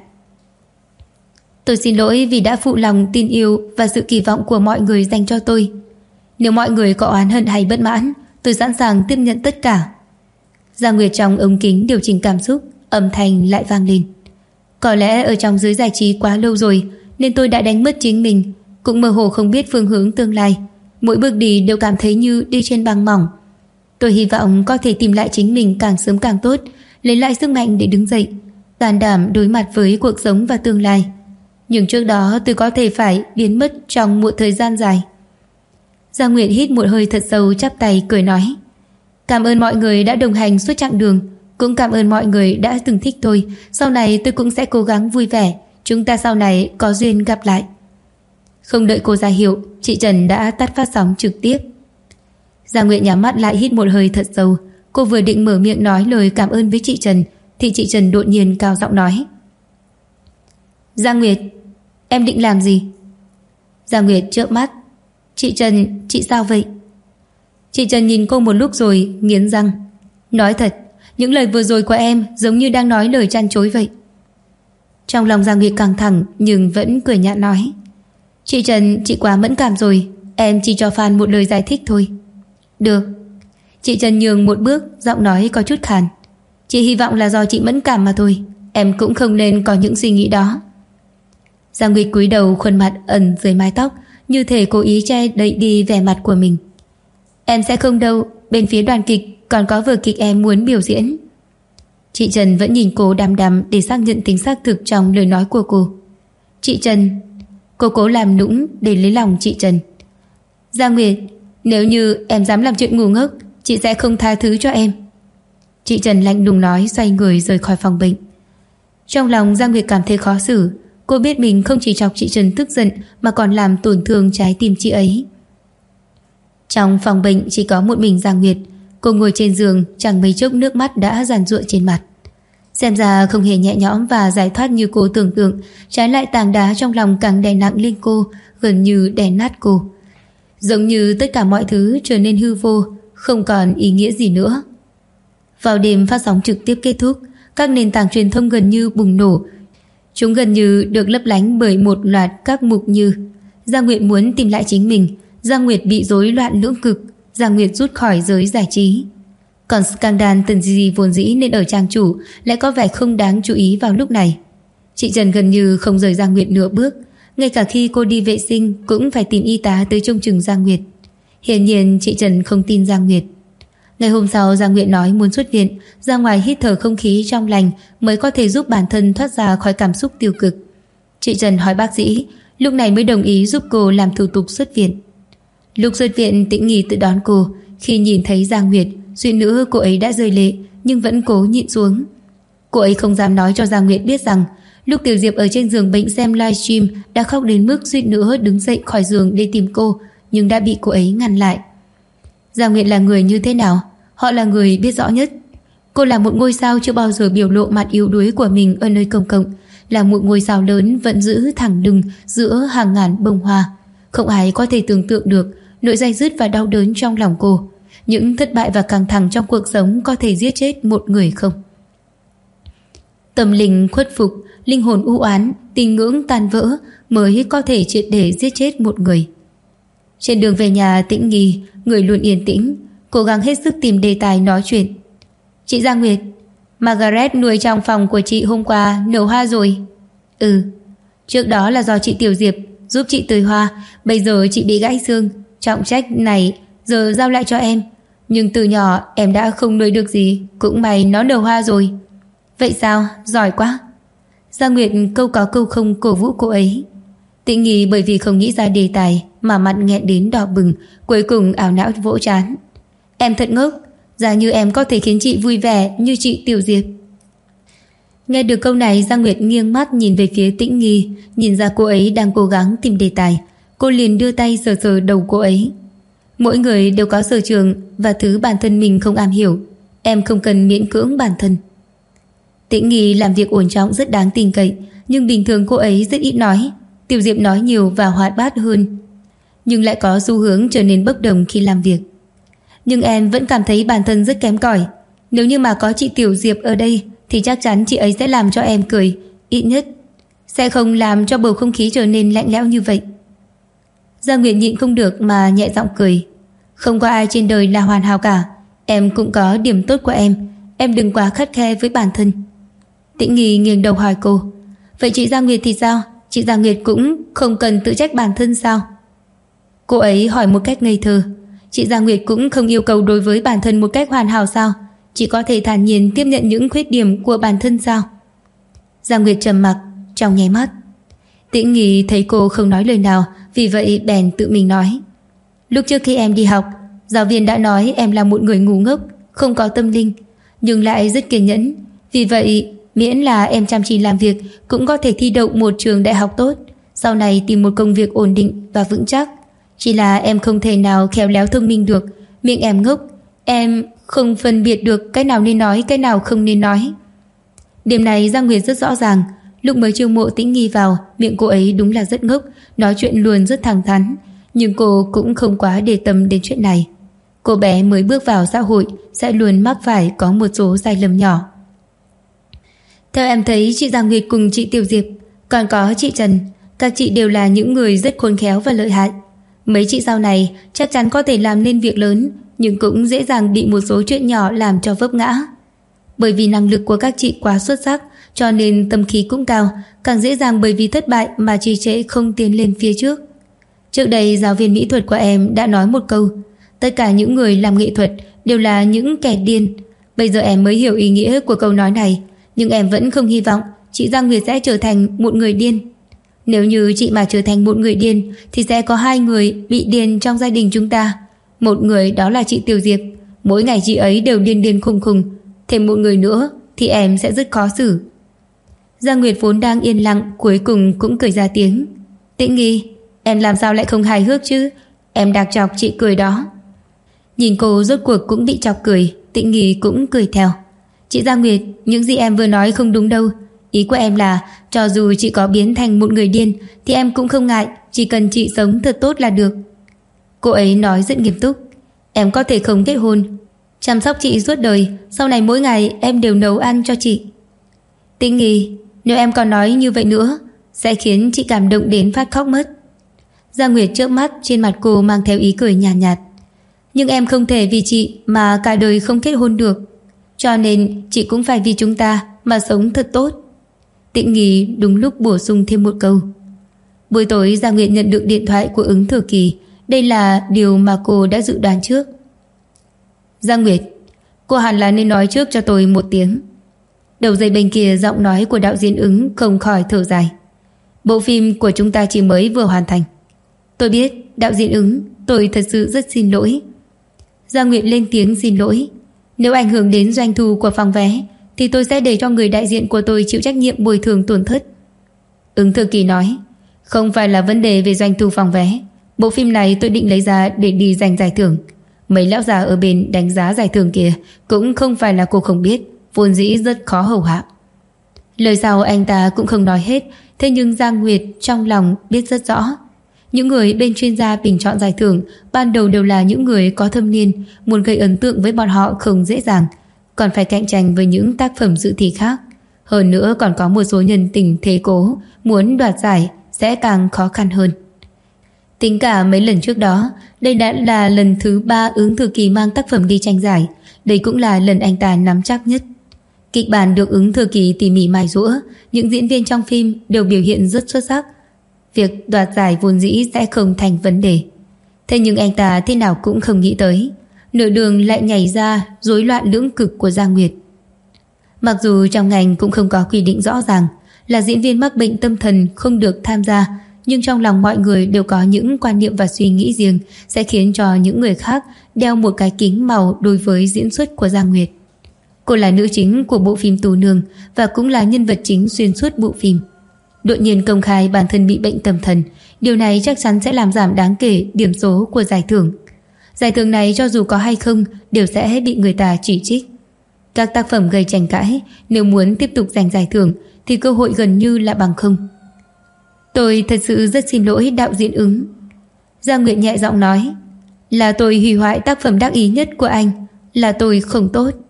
Tôi xin lỗi vì đã phụ lòng tin yêu và sự kỳ vọng của mọi người dành cho tôi. Nếu mọi người có oán hận hay bất mãn, tôi sẵn sàng tiếp nhận tất cả. Giang Nguyệt trong ống kính điều chỉnh cảm xúc, âm thanh lại vang lên. Có lẽ ở trong giới giải trí quá lâu rồi nên tôi đã đánh mất chính mình, cũng mơ hồ không biết phương hướng tương lai. Mỗi bước đi đều cảm thấy như đi trên băng mỏng. Tôi hy vọng có thể tìm lại chính mình càng sớm càng tốt, lấy lại sức mạnh để đứng dậy, can đảm đối mặt với cuộc sống và tương lai. Nhưng trước đó tôi có thể phải biến mất trong một thời gian dài. Giang Nguyệt hít một hơi thật sâu, chắp tay cười nói: Cảm ơn mọi người đã đồng hành suốt chặng đường, cũng cảm ơn mọi người đã từng thích tôi. Sau này tôi cũng sẽ cố gắng vui vẻ, chúng ta sau này có duyên gặp lại. Không đợi cô ra hiệu, chị Trần đã tắt phát sóng trực tiếp. Giang Nguyệt nhắm mắt lại hít một hơi thật sâu. Cô vừa định mở miệng nói lời cảm ơn với chị Trần thì chị Trần đột nhiên cao giọng nói: Giang Nguyệt, em định làm gì? Giang Nguyệt trợn mắt: Chị Trần, chị sao vậy? Chị Trần nhìn cô một lúc rồi nghiến răng: Nói thật, những lời vừa rồi của em giống như đang nói lời trăn trối vậy. Trong lòng Giang Nguyệt căng thẳng nhưng vẫn cười nhạt nói: Chị Trần, chị quá mẫn cảm rồi, em chỉ cho fan một lời giải thích thôi. Được. Chị Trần nhường một bước, giọng nói có chút khàn: Chị hy vọng là do chị mẫn cảm mà thôi, em cũng không nên có những suy nghĩ đó. Giang Nguyệt cúi đầu, khuôn mặt ẩn dưới mái tóc, như thể cố ý che đậy đi vẻ mặt của mình. Em sẽ không đâu, bên phía đoàn kịch còn có vở kịch em muốn biểu diễn. Chị Trần vẫn nhìn cô đăm đăm để xác nhận tính xác thực trong lời nói của cô. Chị Trần, cô cố làm nũng để lấy lòng chị Trần. Giang Nguyệt, nếu như em dám làm chuyện ngu ngốc, chị sẽ không tha thứ cho em. Chị Trần lạnh lùng nói, xoay người rời khỏi phòng bệnh. Trong lòng Giang Nguyệt cảm thấy khó xử. Cô biết mình không chỉ chọc chị Trần tức giận mà còn làm tổn thương trái tim chị ấy. Trong phòng bệnh chỉ có một mình Giang Nguyệt. Cô ngồi trên giường, chẳng mấy chốc nước mắt đã giàn giụa trên mặt. Xem ra không hề nhẹ nhõm và giải thoát như cô tưởng tượng, trái lại tảng đá trong lòng càng đè nặng lên cô, gần như đè nát cô. Giống như tất cả mọi thứ trở nên hư vô, không còn ý nghĩa gì nữa. Vào đêm phát sóng trực tiếp kết thúc, các nền tảng truyền thông gần như bùng nổ. Chúng gần như được lấp lánh bởi một loạt các mục như: Giang Nguyệt muốn tìm lại chính mình, Giang Nguyệt bị rối loạn lưỡng cực, Giang Nguyệt rút khỏi giới giải trí. Còn scandal Tần Di vốn dĩ nên ở trang chủ lại có vẻ không đáng chú ý vào lúc này. Chị Trần gần như không rời Giang Nguyệt nửa bước, ngay cả khi cô đi vệ sinh cũng phải tìm y tá tới trông chừng Giang Nguyệt. Hiển nhiên chị Trần không tin Giang Nguyệt. Ngày hôm sau Giang Nguyệt nói muốn xuất viện, ra ngoài hít thở không khí trong lành mới có thể giúp bản thân thoát ra khỏi cảm xúc tiêu cực. Chị Trần hỏi bác sĩ, lúc này mới đồng ý giúp cô làm thủ tục xuất viện. Lúc xuất viện, Tĩnh Nghi tự đón cô. Khi nhìn thấy Giang Nguyệt, suýt nữa cô ấy đã rơi lệ nhưng vẫn cố nhịn xuống. Cô ấy không dám nói cho Giang Nguyệt biết rằng lúc Tiểu Diệp ở trên giường bệnh xem livestream đã khóc đến mức suýt nữa đứng dậy khỏi giường để tìm cô, nhưng đã bị cô ấy ngăn lại. Giang Nguyệt là người như thế nào? Họ là người biết rõ nhất. Cô là một ngôi sao chưa bao giờ biểu lộ mặt yếu đuối của mình ở nơi công cộng, là một ngôi sao lớn vẫn giữ thẳng lưng giữa hàng ngàn bông hoa. Không ai có thể tưởng tượng được nỗi day dứt và đau đớn trong lòng cô. Những thất bại và căng thẳng trong cuộc sống có thể giết chết một người không? Tâm linh khuất phục, linh hồn u oán, tình ngưỡng tan vỡ mới có thể triệt để giết chết một người. Trên đường về nhà, Tĩnh Nghi, người luôn yên tĩnh, cố gắng hết sức tìm đề tài nói chuyện. Chị Giang Nguyệt, Margaret nuôi trong phòng của chị hôm qua nở hoa rồi. Ừ, trước đó là do chị Tiểu Diệp giúp chị tưới hoa. Bây giờ chị bị gãy xương, trọng trách này giờ giao lại cho em. Nhưng từ nhỏ em đã không nuôi được gì, cũng may nó nở hoa rồi. Vậy sao? Giỏi quá. Giang Nguyệt câu có câu không cổ vũ cô ấy. Tĩnh Nghi bởi vì không nghĩ ra đề tài mà mặt nghẹn đến đỏ bừng, cuối cùng ảo não vỗ trán. Em thật ngốc, giả như em có thể khiến chị vui vẻ như chị Tiểu Diệp. Nghe được câu này, Giang Nguyệt nghiêng mắt nhìn về phía Tĩnh Nghi, nhìn ra cô ấy đang cố gắng tìm đề tài. Cô liền đưa tay sờ sờ đầu cô ấy. Mỗi người đều có sở trường và thứ bản thân mình không am hiểu, em không cần miễn cưỡng bản thân. Tĩnh Nghi làm việc ổn trọng rất đáng tin cậy, nhưng bình thường cô ấy rất ít nói. Tiểu Diệp nói nhiều và hoạt bát hơn, nhưng lại có xu hướng trở nên bốc đồng khi làm việc. Nhưng em vẫn cảm thấy bản thân rất kém cỏi. Nếu như mà có chị Tiểu Diệp ở đây thì chắc chắn chị ấy sẽ làm cho em cười, ít nhất sẽ không làm cho bầu không khí trở nên lạnh lẽo như vậy. Giang Nguyệt nhịn không được mà nhẹ giọng cười. Không có ai trên đời là hoàn hảo cả, em cũng có điểm tốt của em đừng quá khắt khe với bản thân. Tĩnh Nghi nghiêng đầu hỏi cô. Vậy chị Giang Nguyệt thì sao? Chị Giang Nguyệt cũng không cần tự trách bản thân sao? Cô ấy hỏi một cách ngây thơ. Chị Giang Nguyệt cũng không yêu cầu đối với bản thân một cách hoàn hảo sao? Chỉ có thể thản nhiên tiếp nhận những khuyết điểm của bản thân sao? Giang Nguyệt trầm mặc trong nháy mắt. Tĩnh Nghi thấy cô không nói lời nào, vì vậy bèn tự mình nói. Lúc trước khi em đi học, giáo viên đã nói em là một người ngu ngốc, không có tâm linh, nhưng lại rất kiên nhẫn. Vì vậy miễn là em chăm chỉ làm việc cũng có thể thi đậu một trường đại học tốt, sau này tìm một công việc ổn định và vững chắc. Chỉ là em không thể nào khéo léo thông minh được, miệng em ngốc, em không phân biệt được cái nào nên nói, cái nào không nên nói. Điểm này Giang Nguyệt rất rõ ràng. Lúc mới chiêu mộ Tĩnh Nghi vào, miệng cô ấy đúng là rất ngốc, nói chuyện luôn rất thẳng thắn, nhưng cô cũng không quá để tâm đến chuyện này. Cô bé mới bước vào xã hội sẽ luôn mắc phải có một số sai lầm nhỏ. Theo em thấy, chị Giang Nguyệt cùng chị Tiểu Diệp, còn có chị Trần, các chị đều là những người rất khôn khéo và lợi hại. Mấy chị sau này chắc chắn có thể làm nên việc lớn, nhưng cũng dễ dàng bị một số chuyện nhỏ làm cho vấp ngã. Bởi vì năng lực của các chị quá xuất sắc, cho nên tâm khí cũng cao, càng dễ dàng bởi vì thất bại mà trì trệ không tiến lên phía trước. Trước đây giáo viên mỹ thuật của em đã nói một câu, tất cả những người làm nghệ thuật đều là những kẻ điên. Bây giờ em mới hiểu ý nghĩa của câu nói này, nhưng em vẫn không hy vọng chị Giang Nguyệt sẽ trở thành một người điên. Nếu như chị mà trở thành một người điên thì sẽ có hai người bị điên trong gia đình chúng ta. Một người đó là chị Tiểu Diệp, mỗi ngày chị ấy đều điên điên khùng khùng. Thêm một người nữa thì em sẽ rất khó xử. Giang Nguyệt vốn đang yên lặng cuối cùng cũng cười ra tiếng. Tĩnh Nghi, em làm sao lại không hài hước chứ? Em đặc chọc chị cười đó. Nhìn cô rốt cuộc cũng bị chọc cười, Tĩnh Nghi cũng cười theo. Chị Giang Nguyệt, những gì em vừa nói không đúng đâu. Ý của em là cho dù chị có biến thành một người điên thì em cũng không ngại, chỉ cần chị sống thật tốt là được. Cô ấy nói rất nghiêm túc. Em có thể không kết hôn, chăm sóc chị suốt đời, sau này mỗi ngày em đều nấu ăn cho chị. Tĩnh Nghi, nếu em còn nói như vậy nữa sẽ khiến chị cảm động đến phát khóc mất. Giang Nguyệt chớp mắt, trên mặt cô mang theo ý cười nhàn nhạt. Nhưng em không thể vì chị mà cả đời không kết hôn được, cho nên chị cũng phải vì chúng ta mà sống thật tốt. Tĩnh Nghi đúng lúc bổ sung thêm một câu. Buổi tối Giang Nguyệt nhận được điện thoại của Ứng Thừa Kỳ. Đây là điều mà cô đã dự đoán trước. Giang Nguyệt, cô hẳn là nên nói trước cho tôi một tiếng. Đầu dây bên kia giọng nói của đạo diễn Ứng không khỏi thở dài. Bộ phim của chúng ta chỉ mới vừa hoàn thành. Tôi biết, đạo diễn Ứng, tôi thật sự rất xin lỗi. Giang Nguyệt lên tiếng xin lỗi. Nếu ảnh hưởng đến doanh thu của phòng vé thì tôi sẽ để cho người đại diện của tôi chịu trách nhiệm bồi thường tổn thất. Ứng Thừa Kỳ nói, không phải là vấn đề về doanh thu phòng vé. Bộ phim này tôi định lấy ra để đi giành giải thưởng. Mấy lão già ở bên đánh giá giải thưởng kia cũng không phải là cô không biết, vốn dĩ rất khó hầu hạ. Lời sau anh ta cũng không nói hết, thế nhưng Giang Nguyệt trong lòng biết rất rõ. Những người bên chuyên gia bình chọn giải thưởng ban đầu đều là những người có thâm niên, muốn gây ấn tượng với bọn họ không dễ dàng, còn phải cạnh tranh với những tác phẩm dự thi khác. Hơn nữa còn có một số nhân tình thế cố, muốn đoạt giải sẽ càng khó khăn hơn. Tính cả mấy lần trước đó, đây đã là lần thứ 3 Ứng Thừa Kỳ mang tác phẩm đi tranh giải. Đây cũng là lần anh ta nắm chắc nhất. Kịch bản được Ứng Thừa Kỳ tỉ mỉ mài giũa, những diễn viên trong phim đều biểu hiện rất xuất sắc. Việc đoạt giải vốn dĩ sẽ không thành vấn đề. Thế nhưng anh ta thế nào cũng không nghĩ tới, nửa đường lại nhảy ra rối loạn lưỡng cực của Giang Nguyệt. Mặc dù trong ngành cũng không có quy định rõ ràng là diễn viên mắc bệnh tâm thần không được tham gia, nhưng trong lòng mọi người đều có những quan niệm và suy nghĩ riêng sẽ khiến cho những người khác đeo một cái kính màu đối với diễn xuất của Giang Nguyệt. Cô là nữ chính của bộ phim Tù Nương và cũng là nhân vật chính xuyên suốt bộ phim. Đột nhiên công khai bản thân bị bệnh tâm thần, điều này chắc chắn sẽ làm giảm đáng kể điểm số của giải thưởng. Giải thưởng này cho dù có hay không đều sẽ bị người ta chỉ trích. Các tác phẩm gây tranh cãi, nếu muốn tiếp tục giành giải thưởng thì cơ hội gần như là bằng không. Tôi thật sự rất xin lỗi đạo diễn Ứng. Giang Nguyệt nhẹ giọng nói, là tôi hủy hoại tác phẩm đắc ý nhất của anh, là tôi không tốt.